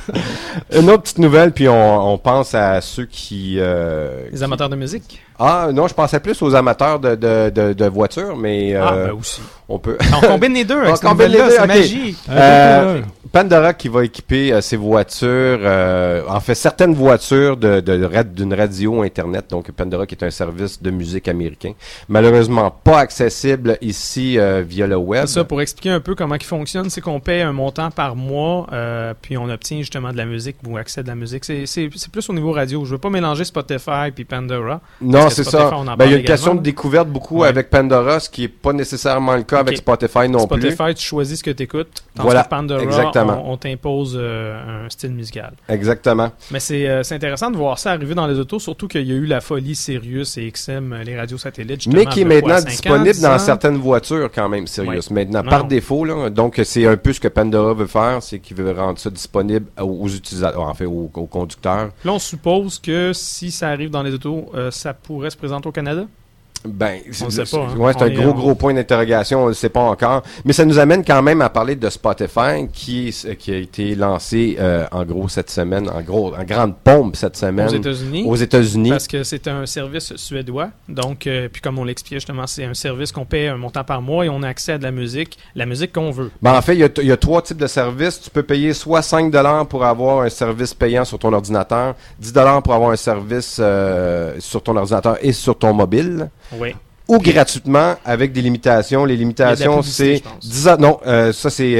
Une autre petite nouvelle, puis on, on pense à ceux qui... euh, Les qui- amateurs de musique? Ah, non, je pensais plus aux amateurs de, de, de, de voitures, mais euh, Ah, ben aussi. on peut... On combine les deux avec On cette combine les nouvelle-là, deux, c'est ok. magique. Euh, Pandora qui va équiper euh, ses voitures, euh, en fait certaines voitures de, de, ra- d'une radio Internet, donc Pandora qui est un service de musique américain, malheureusement pas accessible ici euh, via le web. C'est ça, pour expliquer un peu comment il fonctionne, c'est qu'on paie un montant par mois, euh, puis on obtient justement de la musique ou accès à de la musique. C'est, c'est, c'est plus au niveau radio. Je veux pas mélanger Spotify puis Pandora. Non, parce que c'est Spotify, ça. on en Ben, parle il y a une également, question de là. découverte beaucoup Ouais. avec Pandora, ce qui est pas nécessairement le cas avec Ok. Spotify non plus. Spotify, tu choisis ce que tu écoutes. Tandis Voilà, que Pandora, exactement. on, on t'impose euh, un style musical. Exactement. Mais c'est, euh, c'est intéressant de voir ça arriver dans les autos, surtout qu'il y a eu la folie Sirius et X M, les radios satellites. justement, Mais qui est il y a quoi, maintenant cinq ans, disponible dix dans ans? certaines voitures quand même, Sirius. Maintenant, Non, par non. défaut, là. Donc, c'est un peu ce que Pandora veut faire, c'est qu'il veut rendre ça disponible aux, aux utilisateurs, en fait, aux, aux conducteurs. Là, on suppose que si ça arrive dans les autos, euh, ça pourrait se présenter au Canada? Ben, On sait pas, hein. ouais, c'est On un est- gros, on- gros point d'interrogation, on ne le sait pas encore. Mais ça nous amène quand même à parler de Spotify, qui, est- qui a été lancé, euh, en gros, cette semaine, en gros, en grande pompe cette semaine. Aux États-Unis. Aux États-Unis. Parce que c'est un service suédois. Donc, euh, puis comme on l'expliquait justement, c'est un service qu'on paie un montant par mois et on a accès à de la musique, la musique qu'on veut. Ben, en fait, il y, a, il y a trois types de services. Tu peux payer soit cinq dollars pour avoir un service payant sur ton ordinateur, dix dollars pour avoir un service euh, sur ton ordinateur et sur ton mobile, Oui. ou gratuitement avec des limitations. Les Il y a limitations, de la publicité, c'est je pense. dix ans. Non, euh, ça c'est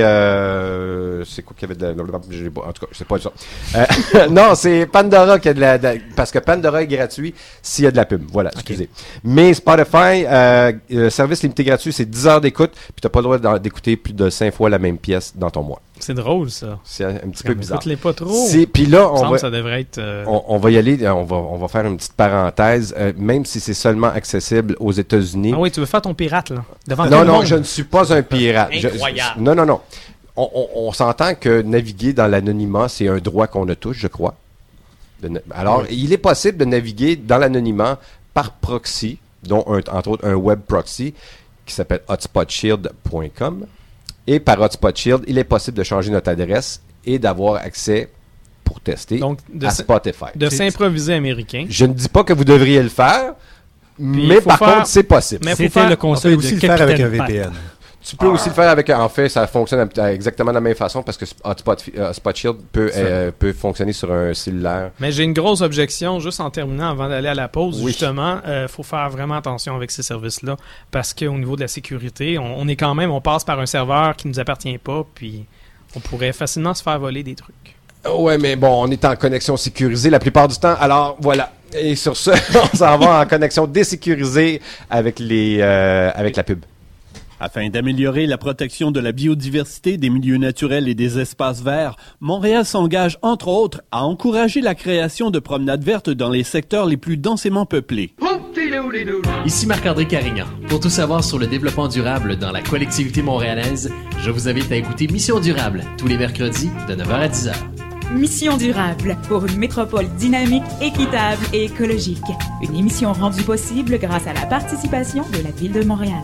euh, c'est quoi qu'il y avait de la, j'ai pas- en tout cas, c'est pas ça. Euh, non, c'est Pandora qui a de la, de- parce que Pandora est gratuit s'il y a de la pub. Voilà, excusez. Mais Spotify, euh, le service limité gratuit, c'est dix heures d'écoute, puis t'as pas le droit d'en- d'écouter plus de cinq fois la même pièce dans ton mois. C'est drôle, ça. C'est un, un petit peu bizarre. Écoute-les pas trop. C'est- Puis là, Il me on semble va, que ça devrait être... euh, on, on va y aller, on va, on va faire une petite parenthèse, euh, même si c'est seulement accessible aux États-Unis. Ah oui, tu veux faire ton pirate, là? Devant tout Non, le non, monde. je ne suis pas un pirate. Je- Incroyable. je- non, non, non. On, on- on s'entend que naviguer dans l'anonymat, c'est un droit qu'on a tous, je crois. De na- Alors, Oui. il est possible de naviguer dans l'anonymat par proxy, dont un- entre autres un web proxy qui s'appelle hotspot shield point com. Et par Hotspot Shield, il est possible de changer notre adresse et d'avoir accès pour tester Donc, de, à s- Spotify. de C'est- s'improviser américain. Je ne dis pas que vous devriez le faire, mais il faut par faire- contre, c'est possible. Mais faut C'était faire- le On peut conseil aussi de le faire avec un Capitaine V P Pat. N. Tu peux aussi le faire avec, en fait, ça fonctionne à- à exactement de la même façon parce que Hotspot, euh, Hotspot Shield peut, Ça. euh, peut fonctionner sur un cellulaire. Mais j'ai une grosse objection, juste en terminant, avant d'aller à la pause, Oui. justement, il faut faire vraiment attention avec ces services-là, parce qu'au niveau de la sécurité, on, on est quand même, on passe par un serveur qui nous appartient pas, puis on pourrait facilement se faire voler des trucs. Ouais, mais bon, on est en connexion sécurisée la plupart du temps. Alors, voilà. Et sur ce, on s'en va en connexion désécurisée avec les, euh, avec la pub. Afin d'améliorer la protection de la biodiversité, des milieux naturels et des espaces verts, Montréal s'engage, entre autres, à encourager la création de promenades vertes dans les secteurs les plus densément peuplés. Ici Marc-André Carignan. Pour tout savoir sur le développement durable dans la collectivité montréalaise, je vous invite à écouter Mission Durable, tous les mercredis de neuf heures à dix heures. Mission Durable, pour une métropole dynamique, équitable et écologique. Une émission rendue possible grâce à la participation de la Ville de Montréal.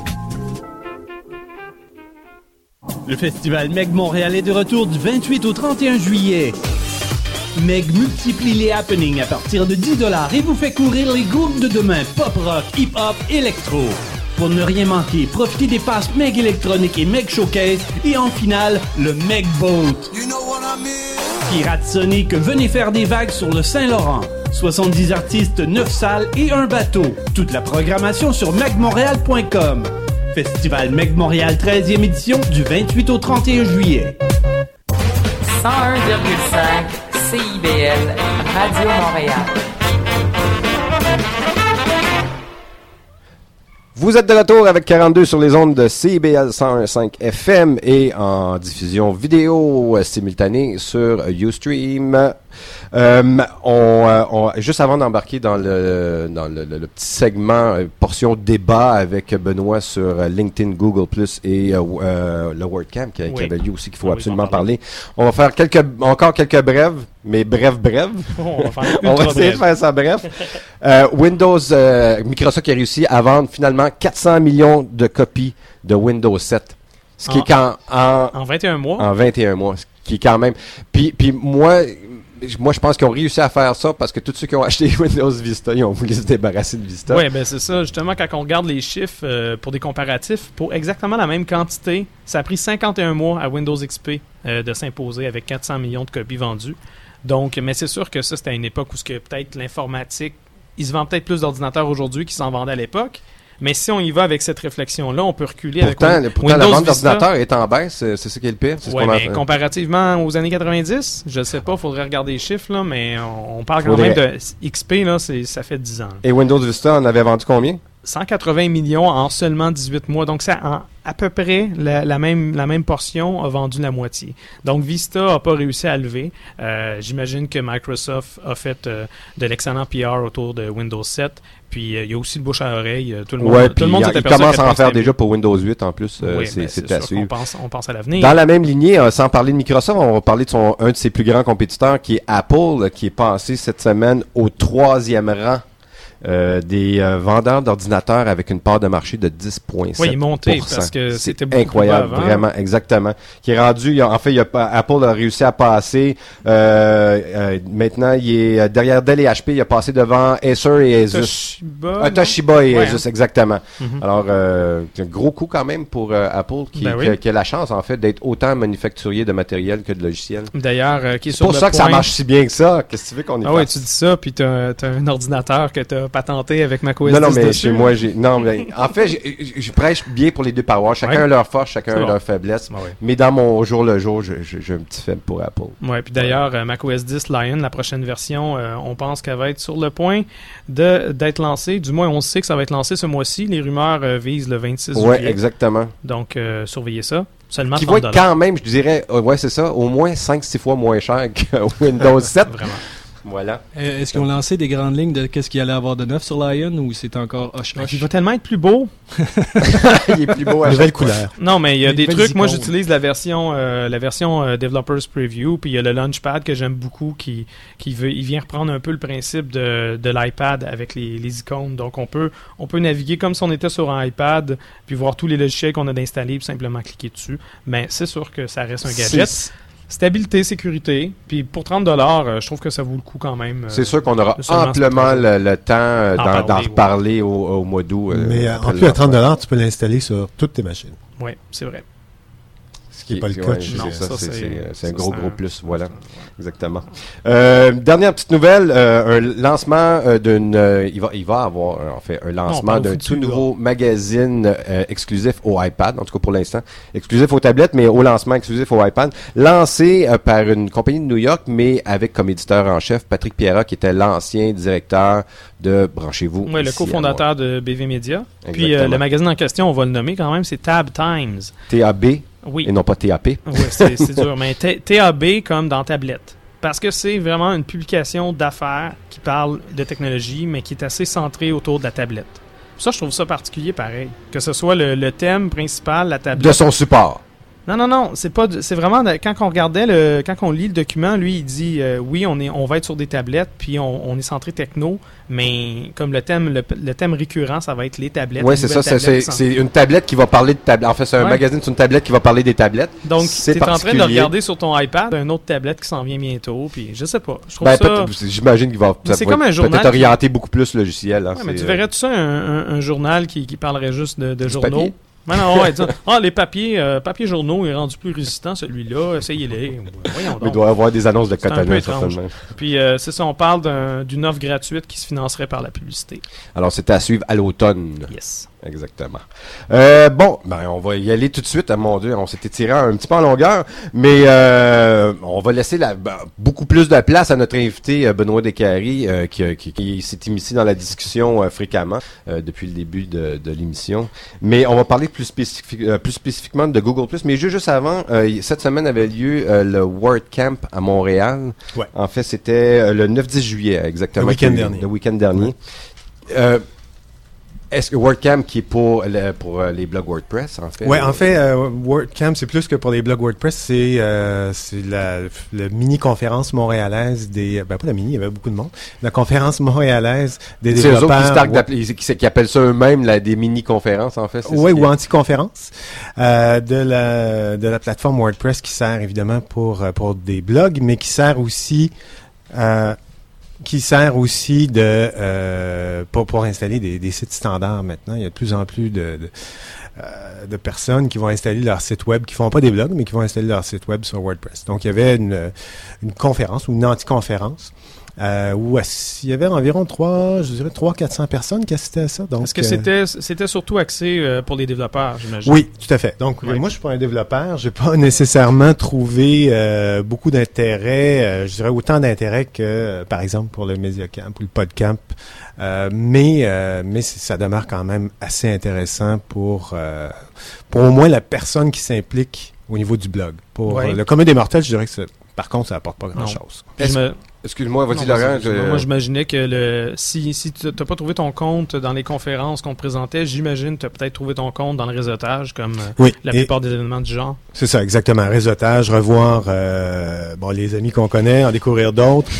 Le festival M E G Montréal est de retour du vingt-huit au trente et un juillet. M E G multiplie les happenings à partir de dix dollars et vous fait courir les groupes de demain pop-rock, hip-hop, électro. Pour ne rien manquer, profitez des passes M E G électronique et M E G Showcase et en finale, le M E G Boat. You know what I mean? Pirates Sonic, venez faire des vagues sur le Saint-Laurent. soixante-dix artistes, neuf salles et un bateau. Toute la programmation sur meg montréal point com. Festival M E G Montréal treizième édition du vingt-huit au trente et un juillet. cent un virgule cinq C I B L Radio Montréal. Vous êtes de retour avec quarante-deux sur les ondes de C I B L cent un virgule cinq F M et en diffusion vidéo simultanée sur Ustream. Euh, on, euh, on, juste avant d'embarquer dans le dans le, le, le petit segment euh, portion débat avec Benoît sur euh, LinkedIn, Google Plus et euh, euh, le WordCamp qui, oui. qui avait lieu aussi qu'il faut ah, absolument oui, parler. On va faire quelques encore quelques brèves, mais brèves brèves. On va, faire on va essayer de faire ça bref. euh, Windows, euh, Microsoft a réussi à vendre finalement quatre cents millions de copies de Windows sept. Ce qui en, est quand en, en vingt et un mois. En vingt et un mois, ce qui est quand même. Puis puis moi. Moi, je pense qu'ils ont réussi à faire ça parce que tous ceux qui ont acheté Windows Vista, ils ont voulu se débarrasser de Vista. Oui, ben c'est ça. Justement, quand on regarde les chiffres euh, pour des comparatifs, pour exactement la même quantité, ça a pris cinquante et un mois à Windows X P euh, de s'imposer avec quatre cents millions de copies vendues. Donc, mais c'est sûr que ça, c'était à une époque où ce que peut-être l'informatique, il se vend peut-être plus d'ordinateurs aujourd'hui qu'ils s'en vendaient à l'époque. Mais si on y va avec cette réflexion-là, on peut reculer pourtant, avec le, pourtant, Windows la vente Vista. d'ordinateurs est en baisse, c'est, c'est ça qui est le pire. C'est ouais, ce qu'on mais a... comparativement aux années quatre-vingt-dix, je sais pas, il faudrait regarder les chiffres, là, mais on, on parle quand faudrait... même de X P, là, c'est, ça fait dix ans. Là. Et Windows Vista en avait vendu combien? cent quatre-vingts millions en seulement dix-huit mois. Donc, ça, en, à peu près, la, la, même, la même portion a vendu la moitié. Donc, Vista n'a pas réussi à lever. Euh, j'imagine que Microsoft a fait euh, de l'excellent P R autour de Windows sept. Puis, euh, il y a aussi le bouche à oreille. Tout le monde, ouais, tout le monde s'est aperçu. Il commence à en faire déjà pour Windows huit en plus. Euh, oui, c'est, ben, c'est, c'est à sûr suivre. qu'on pense, on pense à l'avenir. Dans la même lignée, euh, sans parler de Microsoft, on va parler de son, un de ses plus grands compétiteurs qui est Apple, qui est passé cette semaine au troisième rang. Euh, des euh, vendeurs d'ordinateurs avec une part de marché de dix virgule sept pour cent. Oui, il est monté parce que c'est c'était beaucoup incroyable, plus bas avant. Vraiment, exactement. Qui est rendu, il a, en fait, il a, Apple a réussi à passer. Euh, euh, maintenant, il est derrière Dell et H P, il a passé devant Acer et Asus. Toshiba, euh, Toshiba et ouais, Asus, hein. exactement. Mm-hmm. Alors, euh, un gros coup quand même pour euh, Apple qui, ben oui. qui, qui a la chance en fait d'être autant manufacturier de matériel que de logiciels. D'ailleurs, euh, qui est c'est sur pour le ça point... que ça marche si bien que ça. Qu'est-ce que tu veux qu'on y ah fasse? oui, tu dis ça, puis t'as, t'as un ordinateur que t'as patenté avec macOS non, non, dix mais dessus. chez moi, j'ai. Non, mais en fait, j'ai- je prêche bien pour les deux paroisses. Chacun ouais. a leur force, chacun C'est a bon. leur faiblesse. Ah ouais. Mais dans mon jour le jour, je- je- j'ai un petit faible pour Apple. Ouais, puis d'ailleurs, euh, macOS dix Lion, la prochaine version, euh, on pense qu'elle va être sur le point de d'être lancée. Du moins, on sait que ça va être lancé ce mois-ci. Les rumeurs euh, visent le vingt-six Ouais, juillet. exactement. Donc, euh, surveillez ça. Seulement Qui trente va être dollars. quand même, je dirais, euh, ouais, c'est ça, au moins cinq six fois moins cher que Windows sept. Vraiment. Voilà. Euh, Est-ce qu'ils ont lancé des grandes lignes de qu'est-ce qu'il allait avoir de neuf sur Lion ou c'est encore hoche hoche? Il va tellement être plus beau. Il est plus beau à Nouvelle chaque fois. couleur. Non, mais il y a Des des belles trucs. Moi, icônes. j'utilise la version, euh, la version euh, Developers Preview, puis il y a le Launchpad que j'aime beaucoup, qui, qui veut, il vient reprendre un peu le principe de, de l'iPad avec les, les icônes. Donc, on peut, on peut naviguer comme si on était sur un iPad, puis voir tous les logiciels qu'on a d'installer, puis simplement cliquer dessus. Mais c'est sûr que ça reste un gadget. C'est, Stabilité, sécurité. Puis pour trente dollars, euh, je trouve que ça vaut le coup quand même. euh, c'est sûr qu'on aura de seulement amplement se le, le temps euh, D'en d'en, parler, d'en ouais. reparler au, au mois d'août. euh, Mais euh, après en le plus, à trente lancement. dollars, tu peux l'installer sur toutes tes machines. Oui, c'est vrai. Ce qui n'est pas le cas. Ouais, c'est, non, ça, ça, c'est, c'est, c'est, c'est un ça, gros, c'est gros un... plus. Voilà, exactement. Euh, dernière petite nouvelle, euh, un lancement euh, d'une... Euh, il, va, il va avoir, euh, en fait, un lancement non, d'un foutu, tout là. nouveau magazine euh, exclusif au iPad, en tout cas pour l'instant. Exclusif aux tablettes, mais au lancement exclusif au iPad. Lancé euh, par une compagnie de New York, mais avec comme éditeur en chef Patrick Pierrat, qui était l'ancien directeur de Branchez-vous. Oui, le ici, cofondateur de B V Media. Exactement. Puis euh, le magazine en question, on va le nommer quand même, c'est Tab Times. T A B Oui. et non pas T A P. Oui, c'est, c'est dur, mais T- TAB comme dans tablette. Parce que c'est vraiment une publication d'affaires qui parle de technologie, mais qui est assez centrée autour de la tablette. Ça, je trouve ça particulier pareil. Que ce soit le, le thème principal, la tablette. De son support. Non, non, non, c'est pas, c'est vraiment de- quand on regardait le, quand on lit le document, lui il dit euh, oui, on est, on va être sur des tablettes, puis on, on est centré techno, mais comme le thème, le, le thème récurrent, ça va être les tablettes. Oui, les c'est ça. nouvelles C'est, c'est, tablettes centrées. c'est une tablette qui va parler de tablette. En fait, c'est un Ouais. magazine, c'est une tablette qui va parler des tablettes. Donc, c'est t'es en train de particulier. regarder sur ton iPad une autre tablette qui s'en vient bientôt, puis je sais pas. Je trouve Ben, ça. peut-être- j'imagine qu'il va, Mais ça c'est va comme un être journal peut-être qui- orienté beaucoup plus logiciel. Hein, Ouais, mais c'est, tu euh, verrais tout ça un, un, un journal qui, qui parlerait juste de, de Du journaux. papier. Ouais, non, ouais, disons, ah, les papiers, euh, papiers journaux est rendu plus résistant, celui-là, essayez-les. Voyons Il donc. doit y avoir des annonces de C'est un peu Cotonnet, étrange. certainement. Puis, euh, c'est ça, on parle d'un- d'une offre gratuite qui se financerait par la publicité. Alors, c'était à suivre à l'automne. Yes. Exactement. Euh, bon, ben on va y aller tout de suite. Ah, mon Dieu, on s'est étiré un petit peu en longueur, mais euh, on va laisser la, ben, beaucoup plus de place à notre invité euh, Benoît Descaries, euh, qui, qui, qui s'est immiscé dans la discussion euh, fréquemment euh, depuis le début de, de l'émission. Mais on va parler plus, spécifi- euh, plus spécifiquement de Google plus. Mais juste, juste avant, euh, cette semaine avait lieu euh, le WordCamp à Montréal. Ouais. En fait, c'était euh, le neuf dix juillet, exactement. Le week-end qui- dernier. Le week-end dernier. Euh, Est-ce que WordCamp qui est pour, le, pour euh, les blogs WordPress, en fait? Ouais, en fait, euh, WordCamp, c'est plus que pour les blogs WordPress, c'est euh, c'est la, la mini-conférence montréalaise des... Ben, pas la mini, il y avait beaucoup de monde. La conférence montréalaise des C'est eux autres développeurs... qui, se targuent d'appeler- qui, qui appellent ça eux-mêmes la, des mini-conférences, en fait. C'est Oui, ce qui ou est- anti-conférence euh, de la de la plateforme WordPress qui sert évidemment pour euh, pour des blogs, mais qui sert aussi euh, qui sert aussi de euh, pour pour installer des, des sites standards maintenant. Il y a de plus en plus de de, euh, de personnes qui vont installer leur site web, qui font pas des blogs, mais qui vont installer leur site web sur WordPress. Donc il y avait une une conférence ou une anti-conférence. Euh, où ass- il y avait environ trois, je dirais trois quatre cents personnes qui assistaient à ça. Donc, Est-ce que euh, c'était, c'était surtout axé euh, pour les développeurs, j'imagine? oui, tout à fait. Donc, Ouais. moi, je suis pas un développeur. J'ai pas nécessairement trouvé euh, beaucoup d'intérêt. euh, je dirais autant d'intérêt que, euh, par exemple, pour le MediaCamp ou le PodCamp. Euh, mais euh, mais c'est- ça demeure quand même assez intéressant pour euh, pour au moins la personne qui s'implique au niveau du blog. Pour Ouais. euh, le commun des mortels, je dirais que c'est- par contre, ça apporte pas grand-chose. Puis je me- Excuse-moi, vas-y, Non, Laurent. vas-y, je- Moi, j'imaginais que le si, si tu n'as pas trouvé ton compte dans les conférences qu'on te présentait, j'imagine que tu as peut-être trouvé ton compte dans le réseautage, comme euh, Oui, la et- plupart des événements du genre. C'est ça, exactement. Réseautage, revoir euh, bon les amis qu'on connaît, en découvrir d'autres.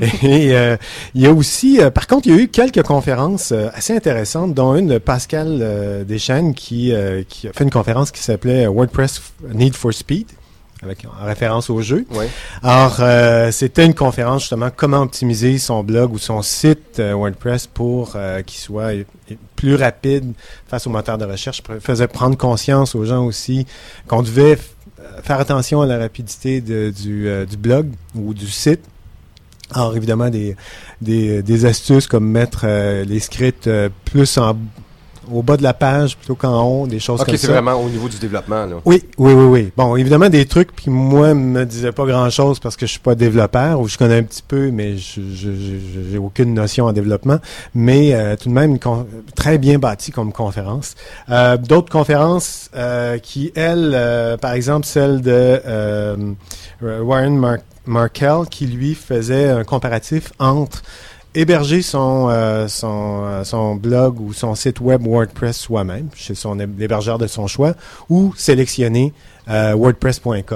Et euh, il y a aussi, euh, par contre, il y a eu quelques conférences euh, assez intéressantes, dont une de Pascal euh, Deschênes qui, euh, qui a fait une conférence qui s'appelait WordPress Need for Speed, avec en référence au jeu. Ouais. Alors, euh, c'était une conférence justement comment optimiser son blog ou son site euh, WordPress pour euh, qu'il soit euh, plus rapide face au moteur de recherche. Je faisais prendre conscience aux gens aussi qu'on devait f- faire attention à la rapidité de- du, euh, du blog ou du site. Alors, évidemment, des, des, des astuces comme mettre euh, les scripts euh, plus en au bas de la page plutôt qu'en haut, des choses Ok, comme c'est ça. vraiment au niveau du développement, là. Oui, oui, oui, oui. Bon, évidemment, des trucs, puis moi, me disaient pas grand-chose parce que je suis pas développeur, ou je connais un petit peu, mais je je- je- j'ai aucune notion en développement. Mais euh, tout de même, une con- très bien bâtie comme conférence. Euh, D'autres conférences euh, qui, elles, euh, par exemple, celle de euh, Warren Mar- Markel, qui, lui, faisait un comparatif entre héberger son, euh, son, euh, son blog ou son site web WordPress soi-même, chez son hé- l'hébergeur de son choix, ou sélectionner euh, WordPress point com.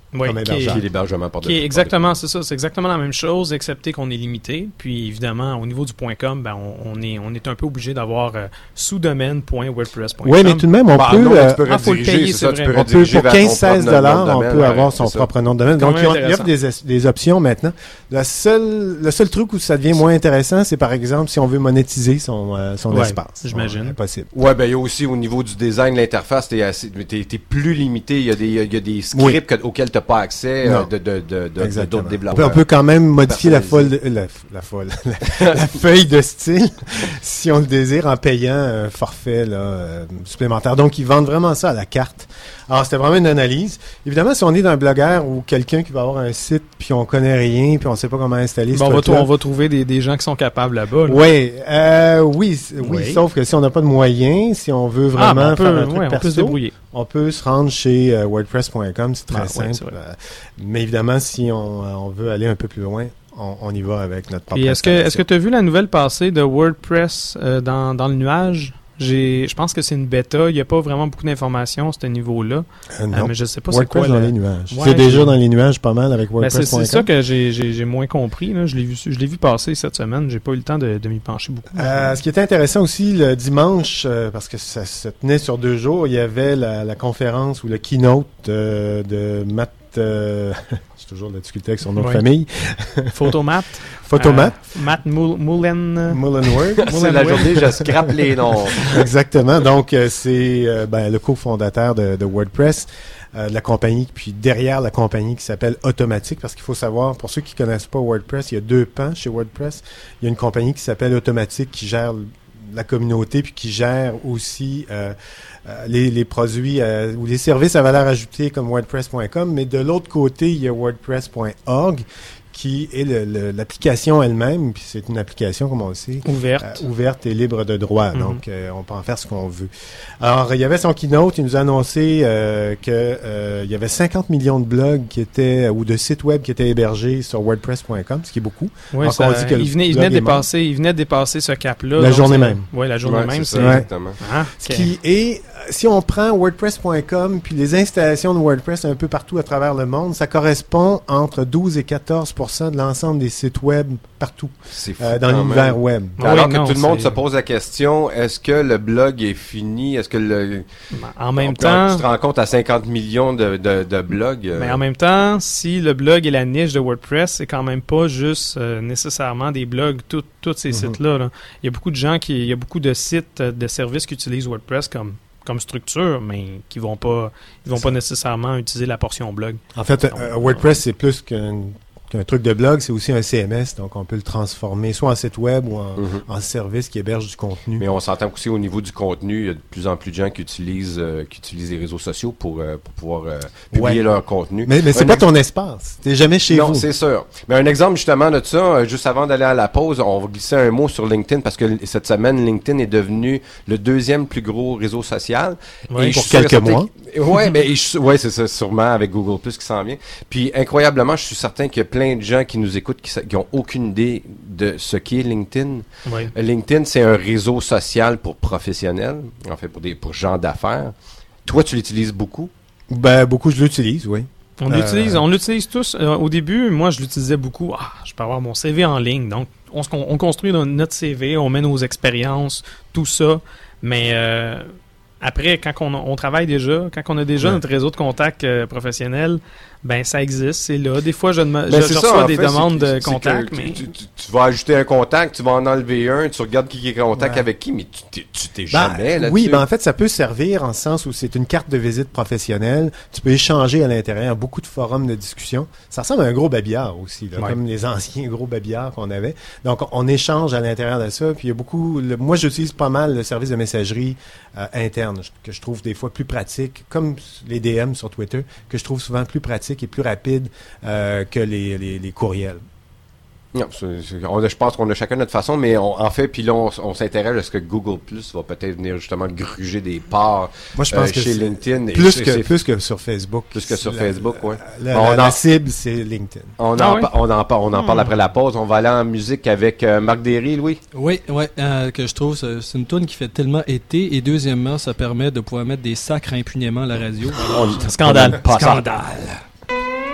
Oui, comme qui est, hébergeur. qui est l'hébergement par Qui est exactement, c'est ça, c'est exactement la même chose, excepté qu'on est limité. Puis évidemment, au niveau du .com, ben, on, on, est, on est un peu obligé d'avoir euh, sous-domaine point wordpress point com. Oui, mais tout de même, on bah, peut... Non, euh, tu peux ah, faut le payer, c'est ça, vrai. tu peux on peut pour quinze à seize dollars, on peut ouais, avoir son ça. propre nom de domaine. Quand Donc, même ils, ont, ils intéressant. offrent des, des options maintenant. La seule, le seul truc où ça devient moins intéressant, c'est par exemple si on veut monétiser son, euh, son Ouais, espace. j'imagine. Ouais, impossible. Ouais, ben il y a aussi au niveau du design, l'interface, t'es, assez, t'es, t'es plus limité. Il y a des, il y a des scripts Oui. que, auxquels t'as pas accès euh, Non. de, de, de, de, Exactement. d'autres On peut, développeurs. on peut quand même modifier la folle, Personnalisé. de- la, la folle, la, la feuille de style si on le désire en payant un forfait là, euh, supplémentaire. Donc, ils vendent vraiment ça à la carte. Alors, c'était vraiment une analyse. Évidemment, si on est d'un blogueur ou quelqu'un qui va avoir un site puis on connaît rien puis on sait pas comment installer ce Bon, on, va, truc-là. on va trouver des, des gens qui sont capables là-bas. Là. Oui, euh, oui, c- oui, Oui. sauf que si on n'a pas de moyens, si on veut Ah, vraiment ben, on peut, faire un truc ouais, on peut se perso, débrouiller. on peut se rendre chez euh, wordpress point com, c'est très Ah, ouais, simple. c'est vrai. Euh, mais évidemment, si on, euh, on veut aller un peu plus loin, on, on y va avec notre propre Puis est-ce que est-ce que tu as vu la nouvelle passée de WordPress euh, dans, dans le nuage? J'ai, je pense que c'est une bêta. Il n'y a pas vraiment beaucoup d'informations à ce niveau-là. Euh, Euh, non. mais je sais pas c'est WordPress quoi. dans le- les nuages. Ouais, c'est déjà j'ai- dans les nuages pas mal avec Ben, wordpress c'est, point com. c'est ça que j'ai, j'ai, j'ai moins compris. Là. Je l'ai vu, je l'ai vu passer cette semaine. J'ai pas eu le temps de, de m'y pencher beaucoup. Euh, ce qui était intéressant aussi le dimanche, euh, parce que ça se tenait sur deux jours, il y avait la, la conférence ou le keynote euh, de Matt. Euh, j'ai toujours de la difficulté avec son nom de Ouais. famille. Photomat. Photomat. Euh, Matt Mul- Mullen. Mullenweg. C'est la journée, je scrape les noms. Exactement. Donc, euh, c'est euh, ben, le cofondateur de, de WordPress, euh, de la compagnie, puis derrière la compagnie qui s'appelle Automatic, parce qu'il faut savoir, pour ceux qui connaissent pas WordPress, il y a deux pans chez WordPress. Il y a une compagnie qui s'appelle Automatic qui gère la communauté, puis qui gère aussi euh, euh, les, les produits euh, ou les services à valeur ajoutée comme wordpress point com. Mais de l'autre côté, il y a wordpress point org qui est le- le- l'application elle-même, puis c'est une application, comme on le sait, Ouverte. euh, ouverte et libre de droit. Mhm. Donc, euh, on peut en faire ce qu'on veut. Alors, il y avait son keynote, il nous a annoncé euh, que euh, il y avait cinquante millions de blogs qui étaient, ou de sites web qui étaient hébergés sur wordpress point com, ce qui est beaucoup. Ouais, Encore ça- on dit que le il venait, il blog venait de est mort. dépasser, il venait de dépasser ce cap-là. La donc journée c'est- même. Ouais, la journée Ouais, même, c'est c'est. ça, Ouais. exactement. Ah, Ce ok. qui est, euh, si on prend wordpress point com puis les installations de WordPress un peu partout à travers le monde, ça correspond entre douze et quatorze pour cent de l'ensemble des sites web partout C'est fou euh, dans quand l'univers même. web. Ah Alors oui, que non, tout le monde c'est- se pose la question, est-ce que le blog est fini? Est-ce que le... En même Quand temps. tu te rends compte à cinquante millions de, de, de blogs... euh, Mais en même temps, si le blog est la niche de WordPress, c'est quand même pas juste euh, nécessairement des blogs, tout- tous ces Mhm. sites-là. Là. Il y a beaucoup de gens qui, il y a beaucoup de sites, euh, de services qui utilisent WordPress comme comme structure, mais qui vont pas, ils vont pas nécessairement utiliser la portion blog. En fait, euh, WordPress, c'est plus qu'un qu'un truc de blog, c'est aussi un C M S, donc on peut le transformer soit en site web ou en, Mhm. en service qui héberge du contenu. Mais on s'entend aussi au niveau du contenu, il y a de plus en plus de gens qui utilisent euh, qui utilisent les réseaux sociaux pour, euh, pour pouvoir euh, publier Ouais. leur contenu. Mais, mais c'est Un pas ex- ton espace. T'es jamais chez non, vous. c'est sûr. Mais un exemple justement de ça, euh, juste avant d'aller à la pause, on va glisser un mot sur LinkedIn parce que l- cette semaine, LinkedIn est devenu le deuxième plus gros réseau social. Ouais, Et pour je suis sûr et quelques certain mois. que- Ouais, mais je- ouais, c'est ça, sûrement avec Google Plus qui s'en vient. Puis incroyablement, je suis certain qu'il y a plein de gens qui nous écoutent qui, sa- qui ont aucune idée de ce qu'est LinkedIn. Ouais. Euh, LinkedIn, c'est un réseau social pour professionnels, en fait pour des pour gens d'affaires. Toi, tu l'utilises beaucoup? Ben, beaucoup, je l'utilise, oui. On Euh, l'utilise, on l'utilise tous. Euh, au début, moi, je l'utilisais beaucoup. Ah, je peux avoir mon C V en ligne. Donc, on, se con- on construit no- notre C V, on met nos expériences, tout ça. Mais euh, après, quand on, on travaille déjà, quand on a déjà Ouais. notre réseau de contacts euh, professionnels, ben ça existe, c'est là. Des fois, je, me, Ben, je, c'est je ça, reçois en des fait, demandes c'est- de c'est contacts, que mais tu, tu- tu vas ajouter un contact, tu vas en enlever un, tu regardes qui est en contact Ouais. avec qui, mais tu t'es, tu t'es Ben, jamais là-dessus. oui, ben en fait, ça peut servir en sens où c'est une carte de visite professionnelle. Tu peux échanger à l'intérieur, beaucoup de forums de discussion. Ça ressemble à un gros babillard aussi, là, Ouais. comme les anciens gros babillards qu'on avait. Donc, on, on échange à l'intérieur de ça. Puis il y a beaucoup. le- moi, j'utilise pas mal le service de messagerie euh, interne je- que je trouve des fois plus pratique, comme les D M sur Twitter, que je trouve souvent plus pratique et plus rapide euh, que les, les, les courriels. Non, c'est- c'est- on a- je pense qu'on a chacun notre façon, mais on, en fait, puis là, on, s- on s'intéresse à ce que Google Plus va peut-être venir justement gruger des parts Moi, je pense euh, que chez c'est LinkedIn. Et plus c'est- que c'est- plus que sur Facebook. Plus que sur La- Facebook, ouais. La, Bon, la- on la en- cible, c'est LinkedIn. On, Ah en, oui? pa- on en, par- on en parle Hmm. après la pause. On va aller en musique avec euh, Marc Derry, Louis. Oui, ouais, euh, que je trouve, c'est c'est une toune qui fait tellement été. Et deuxièmement, ça permet de pouvoir mettre des sacres impunément à la radio. Scandale. Pas ça. Scandale.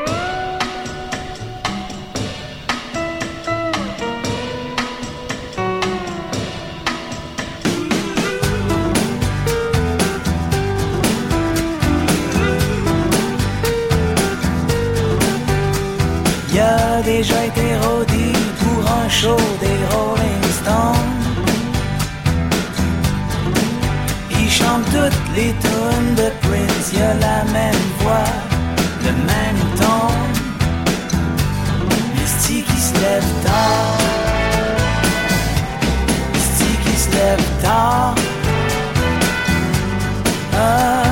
a déjà été rodé pour un show des Rolling Stones. Il chante toutes les tunes de Prince, il a la même voix, le même ton. Mais c'ti qui se lève tard, c'ti qui se lève tard. Ah.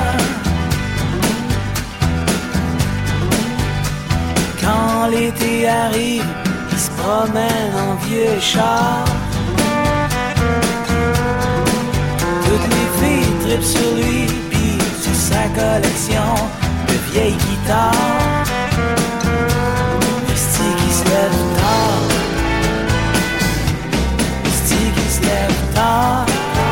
Quand l'été arrive, il se promène en vieux char. Toutes les filles trippent sur lui, pis sur sa collection de vieilles guitares. C'ti qui se lève tard, c'ti qui se lève tard.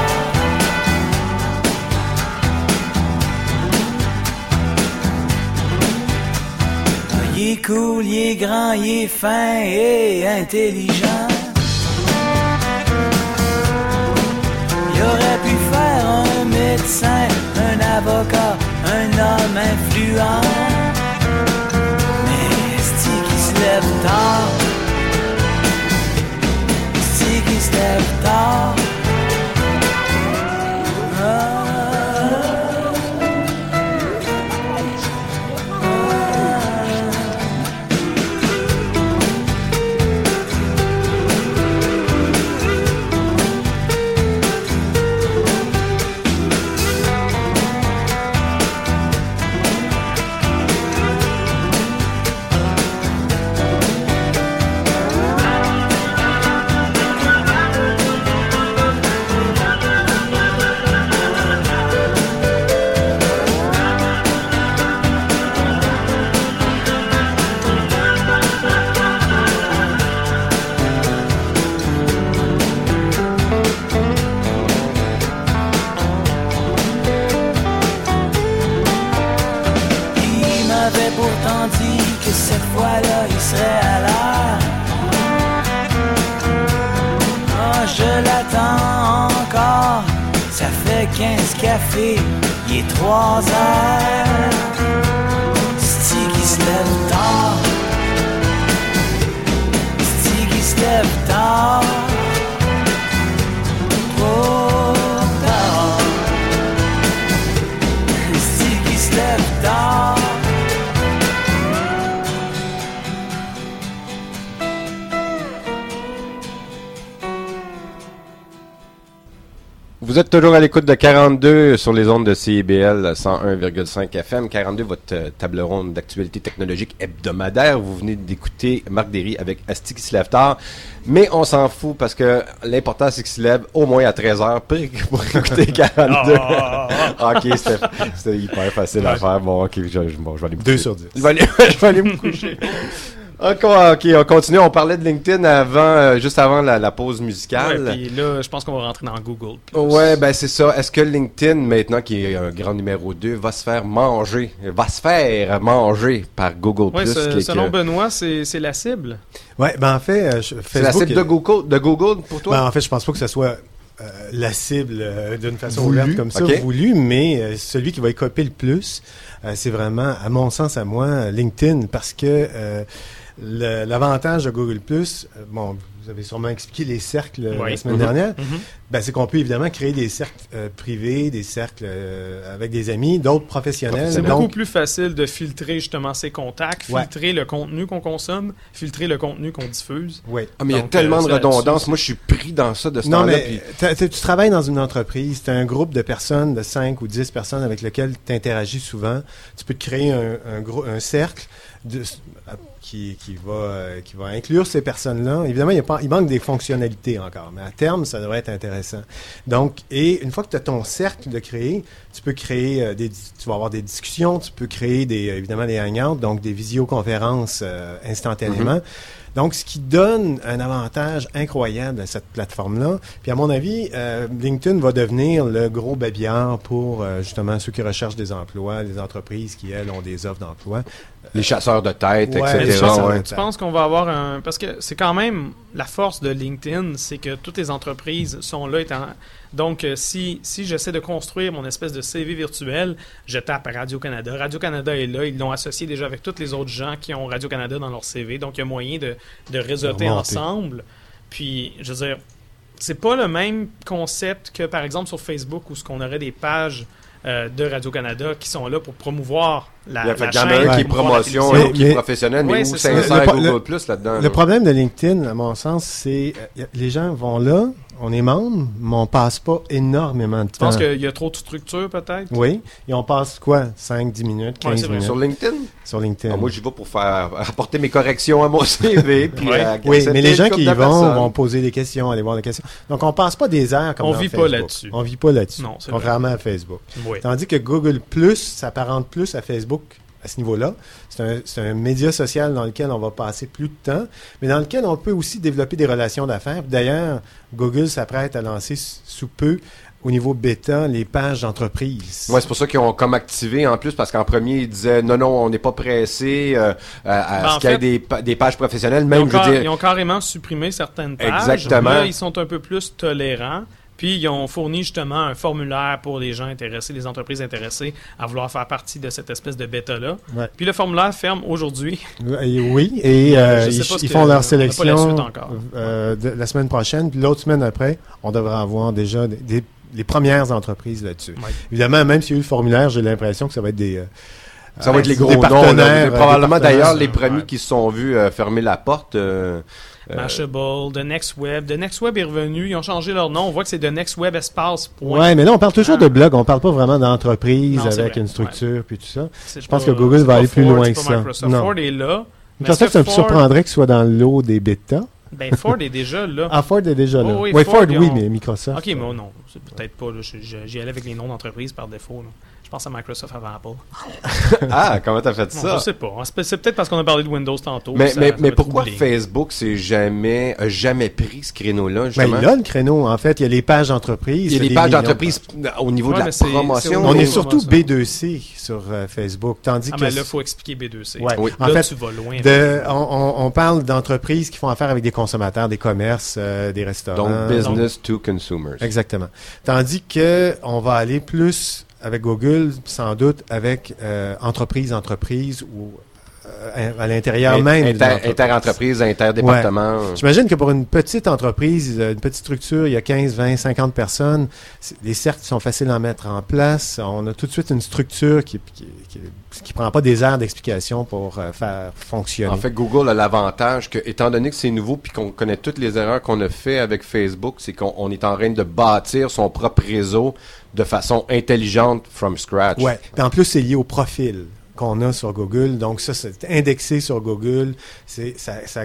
Il est cool, il est grand, il est fin et intelligent. Il aurait pu faire un médecin, un avocat, un homme influent. Mais c'ti qui se lève tard, c'ti qui se lève tard. Ah. quinze cafés, il est trois heures. C'est-tu qui se lève tard? C'est-tu qui se lève tard? Trop tard. C'est-tu qui se lève tard? Vous êtes toujours à l'écoute de quarante-deux sur les ondes de C I B L cent un virgule cinq F M. quarante-deux, votre euh, table ronde d'actualité technologique hebdomadaire. Vous venez d'écouter Marc Derry avec Asti qui se lève tard. Mais on s'en fout parce que l'important, c'est qu'il se lève au moins à treize heures pour écouter quarante-deux. OK, c'était, c'était hyper facile à faire. Bon, OK, je, je, bon, je vais aller me coucher. deux sur dix. Je vais aller, je vais aller me coucher. OK, OK, on continue. On parlait de LinkedIn avant, euh, juste avant la, la pause musicale. Ouais, puis là, je pense qu'on va rentrer dans Google. Ouais, ben c'est ça. Est-ce que LinkedIn, maintenant qui est un grand numéro deux, va se faire manger, va se faire manger par Google+. Ouais, ce, qui, selon que... Benoît, c'est, c'est la cible. Ouais, ben en fait, euh, je, Facebook, c'est la cible de Google, de Google pour toi? Ben en fait, je pense pas que ce soit euh, la cible euh, d'une façon voulu. ouverte comme ça, okay. voulu, mais euh, celui qui va y copier le plus, euh, c'est vraiment, à mon sens, à moi, LinkedIn, parce que euh, Le, l'avantage de Google+, euh, bon, vous avez sûrement expliqué les cercles oui. la semaine mm-hmm. dernière, mm-hmm. Ben, c'est qu'on peut évidemment créer des cercles euh, privés, des cercles euh, avec des amis, d'autres professionnels. C'est donc... beaucoup plus facile de filtrer justement ses contacts, filtrer ouais. le contenu qu'on consomme, filtrer le contenu qu'on diffuse. Oui. Ah, mais il y a tellement euh, de redondance. Moi, je suis pris dans ça de ce non, temps-là. Mais puis... tu travailles dans une entreprise, tu as un groupe de personnes, de cinq ou dix personnes avec lesquelles tu interagis souvent. Tu peux te créer un, un, gros, un cercle de, qui, qui, va, euh, qui va inclure ces personnes-là. Évidemment, il, y a pas, il manque des fonctionnalités encore, mais à terme, ça devrait être intéressant. Donc, et une fois que tu as ton cercle de créer, tu peux créer euh, des, tu vas avoir des discussions, tu peux créer des, évidemment des hangouts, donc des visioconférences euh, instantanément. Mm-hmm. Donc, ce qui donne un avantage incroyable à cette plateforme-là. Puis, à mon avis, euh, LinkedIn va devenir le gros babillard pour, euh, justement, ceux qui recherchent des emplois, les entreprises qui, elles, ont des offres d'emploi. Les chasseurs de tête, Ouais, et les cetera. chasseurs Ouais. de Tu penses qu'on va avoir un... Parce que c'est quand même la force de LinkedIn, c'est que toutes les entreprises sont là. Étant... Donc, euh, si, si j'essaie de construire mon espèce de C V virtuel, je tape Radio-Canada. Radio-Canada est là. Ils l'ont associé déjà avec tous les autres gens qui ont Radio-Canada dans leur C V. Donc, il y a moyen de, de réseauter De remonter. ensemble. Puis, je veux dire, c'est pas le même concept que, par exemple, sur Facebook, où ce qu'on aurait des pages euh, de Radio-Canada qui sont là pour promouvoir la, Il y a fait la qu'il y en chaîne. a un qui est pour promouvoir la promotion, télévision. l'autre qui est Mais- professionnel, mais Ouais, où c'est ça. s'insère Le- Google le- Plus là-dedans. Le là. problème de LinkedIn, à mon sens, c'est euh, les gens vont là, on est membre, mais on passe pas énormément de Tu temps. penses qu'il y a trop de structure, peut-être? Oui, et on passe quoi? cinq, dix minutes, Ouais, quinze c'est vrai. minutes Sur LinkedIn? sur LinkedIn. Ah, moi, j'y vais pour faire apporter mes corrections à mon C V. Puis, Ouais. euh, Oui, accepter mais les une gens couple qui y de vont personnes. vont poser des questions, aller voir les questions. Donc, on passe pas des heures comme On dans vit pas Facebook. là-dessus. On vit pas là-dessus. Non, c'est contrairement à Facebook. Oui. Tandis que Google Plus s'apparente plus à Facebook à ce niveau-là. C'est un, c'est un média social dans lequel on va passer plus de temps, mais dans lequel on peut aussi développer des relations d'affaires. D'ailleurs, Google s'apprête à lancer s- sous peu, au niveau bêta, les pages d'entreprise. Ouais, c'est pour ça qu'ils ont comme activé en plus, parce qu'en premier, ils disaient non, non, on n'est pas pressé euh, à, à Ben, ce en qu'il y ait fait, des, pa- des pages professionnelles. Ils ont, Même, je veux car- dire, ils ont carrément supprimé certaines pages. Exactement. Là, ils sont un peu plus tolérants. Puis, ils ont fourni justement un formulaire pour les gens intéressés, les entreprises intéressées à vouloir faire partie de cette espèce de bêta-là. Ouais. Puis, le formulaire ferme aujourd'hui. Et oui, et euh, Je sais ils, pas ce ils que- font on leur n'a pas la sélection suite encore. euh, de, la semaine prochaine, puis l'autre semaine après, on devrait avoir déjà des, des- les premières entreprises là-dessus. Ouais. Évidemment, même s'il y a eu le formulaire, j'ai l'impression que ça va être des... euh, ça va être les des gros noms. partenaires, là. euh, Probablement des d'ailleurs partenaires, les premiers ouais. qui se sont vus euh, fermer la porte. euh, euh, Mashable, The Next Web. The Next Web est revenu. Ils ont changé leur nom. On voit que c'est The Next Web Espace. Point. Ouais, mais là, on parle toujours Ah. de blog, on parle pas vraiment d'entreprise Non, c'est avec vrai. une structure puis tout ça. C'est Je pense pas- que Google c'est va pas aller plus Ford, loin c'est que pas ça. Microsoft. Non. Ford est là. Mais Microsoft, est-ce ça que me Ford- surprendrait qu'il soit dans le lot des bêtas. Ben, Ford est déjà là. Ah, Ford est déjà là. Oh oui, oui, Ford, Ford, ils oui, ont- mais Microsoft. Ok, mais oh non, c'est peut-être pas. Là, Je- je- j'y allais avec les noms d'entreprise par défaut. Là. Je pense à Microsoft avant Apple. Ah, comment t'as fait Non, ça? je sais pas. C'est c'est peut-être parce qu'on a parlé de Windows tantôt. Mais, ça- mais, ça mais m'a pourquoi troublé. Facebook c'est jamais a jamais pris ce créneau-là, Ben, justement? il a le créneau, en fait. Il y a les pages d'entreprise. Il y a des des pages millions de d'entreprise au niveau Ouais, de la mais c'est- promotion. c'est au On niveau est de surtout promotion. B deux C sur euh, Facebook, tandis Ah, que... mais là, il faut expliquer B deux C. Ouais. Oui. En Là, fait, tu vas loin. de, on, on- on parle d'entreprises qui font affaire avec des consommateurs, des commerces, euh, des restaurants. Donc, business to consumers. Exactement. Tandis que on va aller plus avec Google, sans doute avec euh, entreprise, entreprise ou euh, à l'intérieur In- même. de inter- l'entreprise. Inter-entreprise, interdépartement. J'imagine que pour une petite entreprise, euh, une petite structure, il y a quinze, vingt, cinquante personnes, c'est- les cercles sont faciles à mettre en place. On a tout de suite une structure qui qui, qui, qui prend pas des heures d'explication pour euh, faire fonctionner. En fait, Google a l'avantage que, étant donné que c'est nouveau puis qu'on connaît toutes les erreurs qu'on a fait avec Facebook, c'est qu'on on est en train de bâtir son propre réseau de façon intelligente from scratch. Ouais. Puis en plus, c'est lié au profil qu'on a sur Google. Donc ça, c'est indexé sur Google. C'est ça, ça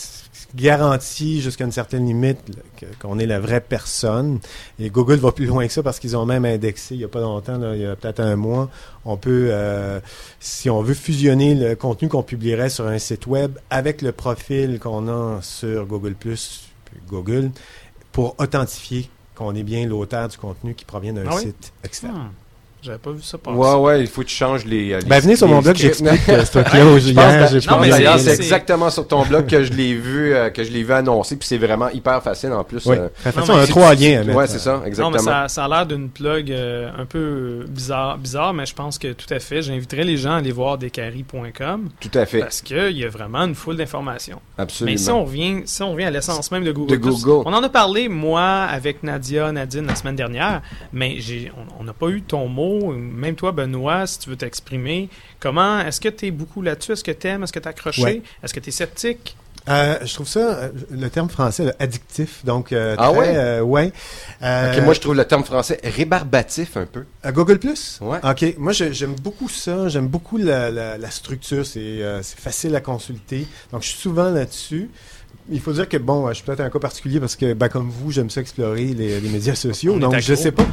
garantit jusqu'à une certaine limite là, que- qu'on est la vraie personne. Et Google va plus loin que ça parce qu'ils ont même indexé il y a pas longtemps, là, il y a peut-être un mois, on peut, euh, si on veut fusionner le contenu qu'on publierait sur un site web avec le profil qu'on a sur Google plus, puis Google, pour authentifier qu'on est bien l'auteur du contenu qui provient d'un Ah oui? site externe. Hmm. J'avais pas vu ça passer. Ouais, ouais, il faut que tu changes les. euh, les- Ben, venez sur les mon blog, scripts. j'explique euh, ce truc-là. Je Hier, pense j'ai que- non, pas mais mal D'ailleurs, c'est- c'est c'est- exactement sur ton blog que je l'ai vu, euh, que je l'ai vu annoncé, puis c'est vraiment hyper facile en plus. Oui. euh, De toute façon, Non, on a mais trois liens à mettre. ouais, c'est ça, Non, exactement. mais ça, ça a l'air d'une plug euh, un peu bizarre, bizarre, mais je pense que tout à fait. J'inviterais les gens à aller voir descaries point com Tout à fait, parce qu'il y a vraiment une foule d'informations. absolument. Mais si on revient, si on revient à l'essence même de Google, De Plus, Google. on en a parlé, moi, avec Nadia, Nadine, la semaine dernière, mais j'ai, on- on n'a pas eu ton mot. Même toi, Benoît, si tu veux t'exprimer, comment, est-ce que tu es beaucoup là-dessus? Est-ce que tu aimes? Est-ce que tu as accroché? Ouais. Est-ce que tu es sceptique? Euh, je trouve ça, euh, le terme français, là, addictif. Donc, euh, Ah très, ouais? euh, ouais. Euh, Ok, moi, je trouve le terme français rébarbatif un peu. à Google Plus? Ouais. OK. Moi, je- j'aime beaucoup ça. J'aime beaucoup la, la, la structure. C'est euh, c'est facile à consulter. Donc, je suis souvent là-dessus. il faut dire que, bon, je suis peut-être un cas particulier parce que, ben, comme vous, j'aime ça explorer les, les médias sociaux. On donc, est je sais pas.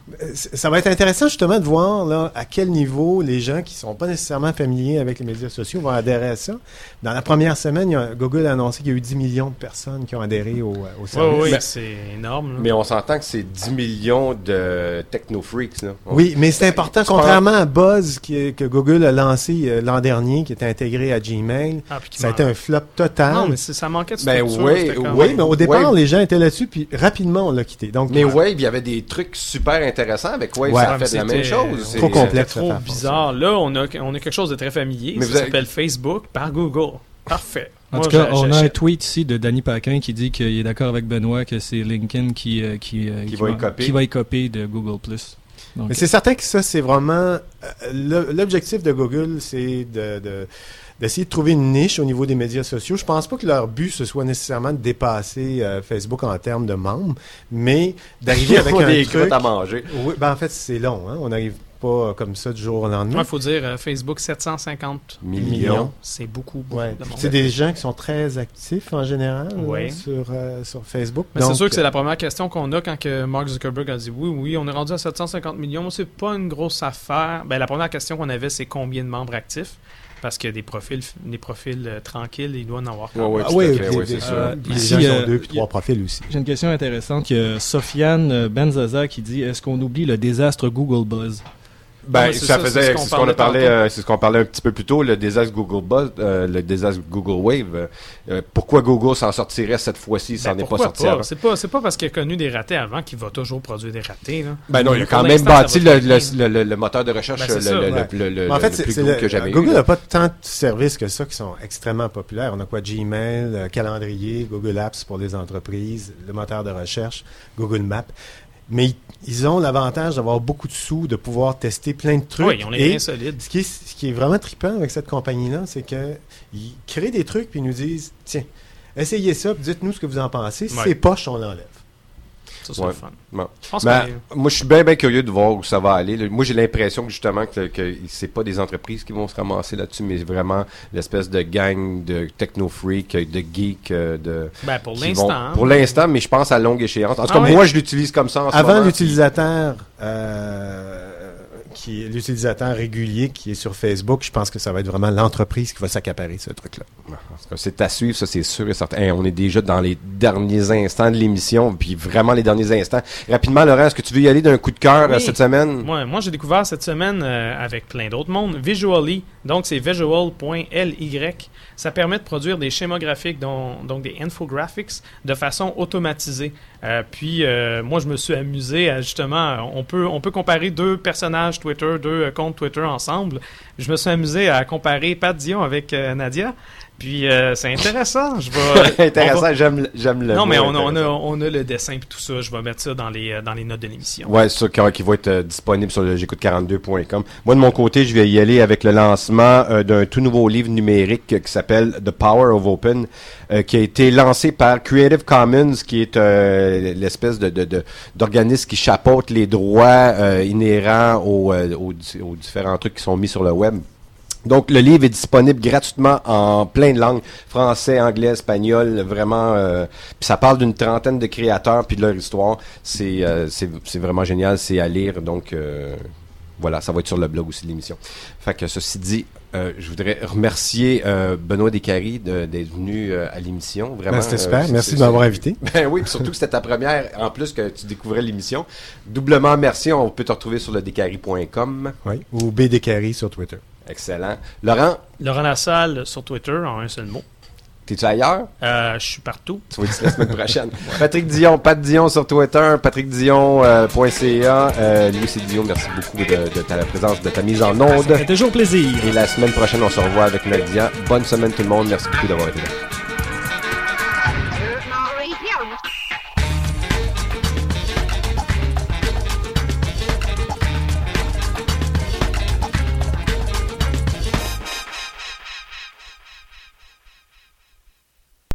Ça va être intéressant, justement, de voir, là, à quel niveau les gens qui sont pas nécessairement familiers avec les médias sociaux vont adhérer à ça. Dans la première semaine, il y a, Google a annoncé qu'il y a eu dix millions de personnes qui ont adhéré au, au service. Oui, oui, mais, c'est énorme. Là. Mais on s'entend que c'est dix millions de techno-freaks, là. On... Oui, mais c'est important, tu contrairement penses... à Buzz qui, que Google a lancé euh, l'an dernier, qui était intégré à Gmail. Ah, ça a été un flop total. Non, mais ça manquait de ben, structure. Oui, oui, mais au départ, Wave. Les gens étaient là-dessus, puis rapidement, on l'a quitté. Donc, mais Wave, il y avait des trucs super intéressants avec Wave. Ouais, ça fait la même chose. C'est trop complexe. C'est trop bizarre. Là, on a, on a quelque chose de très familier. Mais ça s'appelle avez... Facebook par Google. Parfait. En Moi, tout cas, on a un tweet ici de Danny Paquin qui dit qu'il est d'accord avec Benoît que c'est LinkedIn qui, euh, qui, euh, qui, qui, va va, qui va y copier de Google plus. Donc, mais c'est certain que ça, c'est vraiment... Euh, l'objectif de Google, c'est de... de d'essayer de trouver une niche au niveau des médias sociaux. Je pense pas que leur but, ce soit nécessairement de dépasser euh, Facebook en termes de membres, mais d'arriver avec un des truc... à manger. Oui, ben en fait, c'est long. Hein? On n'arrive pas comme ça du jour au lendemain. Il faut dire, euh, Facebook, sept cent cinquante millions. C'est beaucoup, beaucoup ouais. de monde. C'est des gens qui sont très actifs en général ouais. là, sur, euh, sur Facebook. Mais donc, c'est sûr que c'est la première question qu'on a quand que Mark Zuckerberg a dit oui, oui, on est rendu à sept cent cinquante millions. C'est pas une grosse affaire. Ben, la première question qu'on avait, c'est combien de membres actifs? Parce que des profils, des profils euh, tranquilles, il doit en avoir. Ouais, ouais, ah, oui, oui, oui, c'est sûr. Les gens qui ont deux puis trois profils aussi. J'ai une question intéressante. Il y a Sofiane Benzaza qui dit, est-ce qu'on oublie le désastre Google Buzz? Ben, ça, ça faisait, c'est ce qu'on a parlé, euh, c'est ce qu'on parlait un petit peu plus tôt, le désastre Google Buzz, euh, le désastre Google Wave. Euh, pourquoi Google s'en sortirait cette fois-ci, ça ben, n'est pas sorti pas? avant? C'est pas, c'est pas parce qu'il a connu des ratés avant qu'il va toujours produire des ratés, là. Ben non, il a quand même bâti le, le, le, le moteur de recherche ben, le, ça, le, ouais. le, le, en fait, le c'est, plus c'est gros le, que jamais Google eu. n'a pas tant de services que ça qui sont extrêmement populaires. On a quoi? Gmail, euh, calendrier, Google Apps pour les entreprises, le moteur de recherche, Google Maps. Mais ils ont l'avantage d'avoir beaucoup de sous, de pouvoir tester plein de trucs. Oui, ils ont les reins solides. Ce qui est, ce qui est vraiment trippant avec cette compagnie-là, c'est qu'ils créent des trucs puis ils nous disent, tiens, essayez ça, puis dites-nous ce que vous en pensez. Si ouais. c'est poche, on l'enlève. Ça, c'est ouais. le fun. Bon. Ben, moi, je suis bien, bien curieux de voir où ça va aller. Moi, j'ai l'impression que justement que, que c'est pas des entreprises qui vont se ramasser là-dessus, mais vraiment l'espèce de gang de techno-freaks, de geeks, de... Ben, pour l'instant. Vont, pour l'instant, mais je pense à longue échéance. En tout cas, ah, moi, oui. je l'utilise comme ça en ce Avant moment. l'utilisateur... Euh, qui est l'utilisateur régulier qui est sur Facebook, je pense que ça va être vraiment l'entreprise qui va s'accaparer ce truc-là. C'est à suivre, ça c'est sûr et certain. Hey, on est déjà dans les derniers instants de l'émission, puis vraiment les derniers instants. Rapidement, Laurent, est-ce que tu veux y aller d'un coup de cœur oui. cette semaine? Ouais, moi, j'ai découvert cette semaine, euh, avec plein d'autres mondes, Visually. Donc, c'est visual point l y. Ça permet de produire des schémas graphiques, dont, donc des infographics, de façon automatisée. Euh, puis, euh, moi, je me suis amusé à, justement, on peut, on peut comparer deux personnages Twitter, deux euh, comptes Twitter ensemble. Je me suis amusé à comparer Pat Dion avec euh, Nadia. Puis, euh, c'est intéressant. Je vais, intéressant, va... j'aime, j'aime le Non, mais on a, on, a, on a le dessin et tout ça. Je vais mettre ça dans les, dans les notes de l'émission. Ouais, c'est ça qui, qui va être euh, disponible sur le j'écoute quarante-deux point com. Moi, de mon côté, je vais y aller avec le lancement euh, d'un tout nouveau livre numérique euh, qui s'appelle The Power of Open, euh, qui a été lancé par Creative Commons, qui est euh, l'espèce de, de, de, d'organisme qui chapeaute les droits euh, inhérents aux, euh, aux, aux différents trucs qui sont mis sur le web. Donc, le livre est disponible gratuitement en plein de langues, français, anglais, espagnol, vraiment. Euh, puis ça parle d'une trentaine de créateurs puis de leur histoire. C'est, euh, c'est, c'est vraiment génial, c'est à lire. Donc, euh, voilà, ça va être sur le blog aussi de l'émission. Fait que ceci dit, euh, je voudrais remercier euh, Benoît Descaries de, d'être venu euh, à l'émission. Vraiment, ben, c'était super. Euh, merci c'est, de m'avoir invité. Ben oui, puis surtout que c'était ta première, en plus que tu découvrais l'émission. Doublement merci. On peut te retrouver sur le descaries point com. Oui, ou B Descaries sur Twitter. Excellent. Laurent? Laurent Lassalle sur Twitter, en un seul mot. T'es-tu ailleurs? Euh, je suis partout. Tu vas être la semaine prochaine. Patrick Dion, Pat Dion sur Twitter, patrick dion point c a. Euh, Louis C. Dion, merci beaucoup de, de ta présence, de ta mise en onde. Ça fait toujours plaisir. Et la semaine prochaine, on se revoit avec Nadia. Bonne semaine tout le monde. Merci beaucoup d'avoir été là.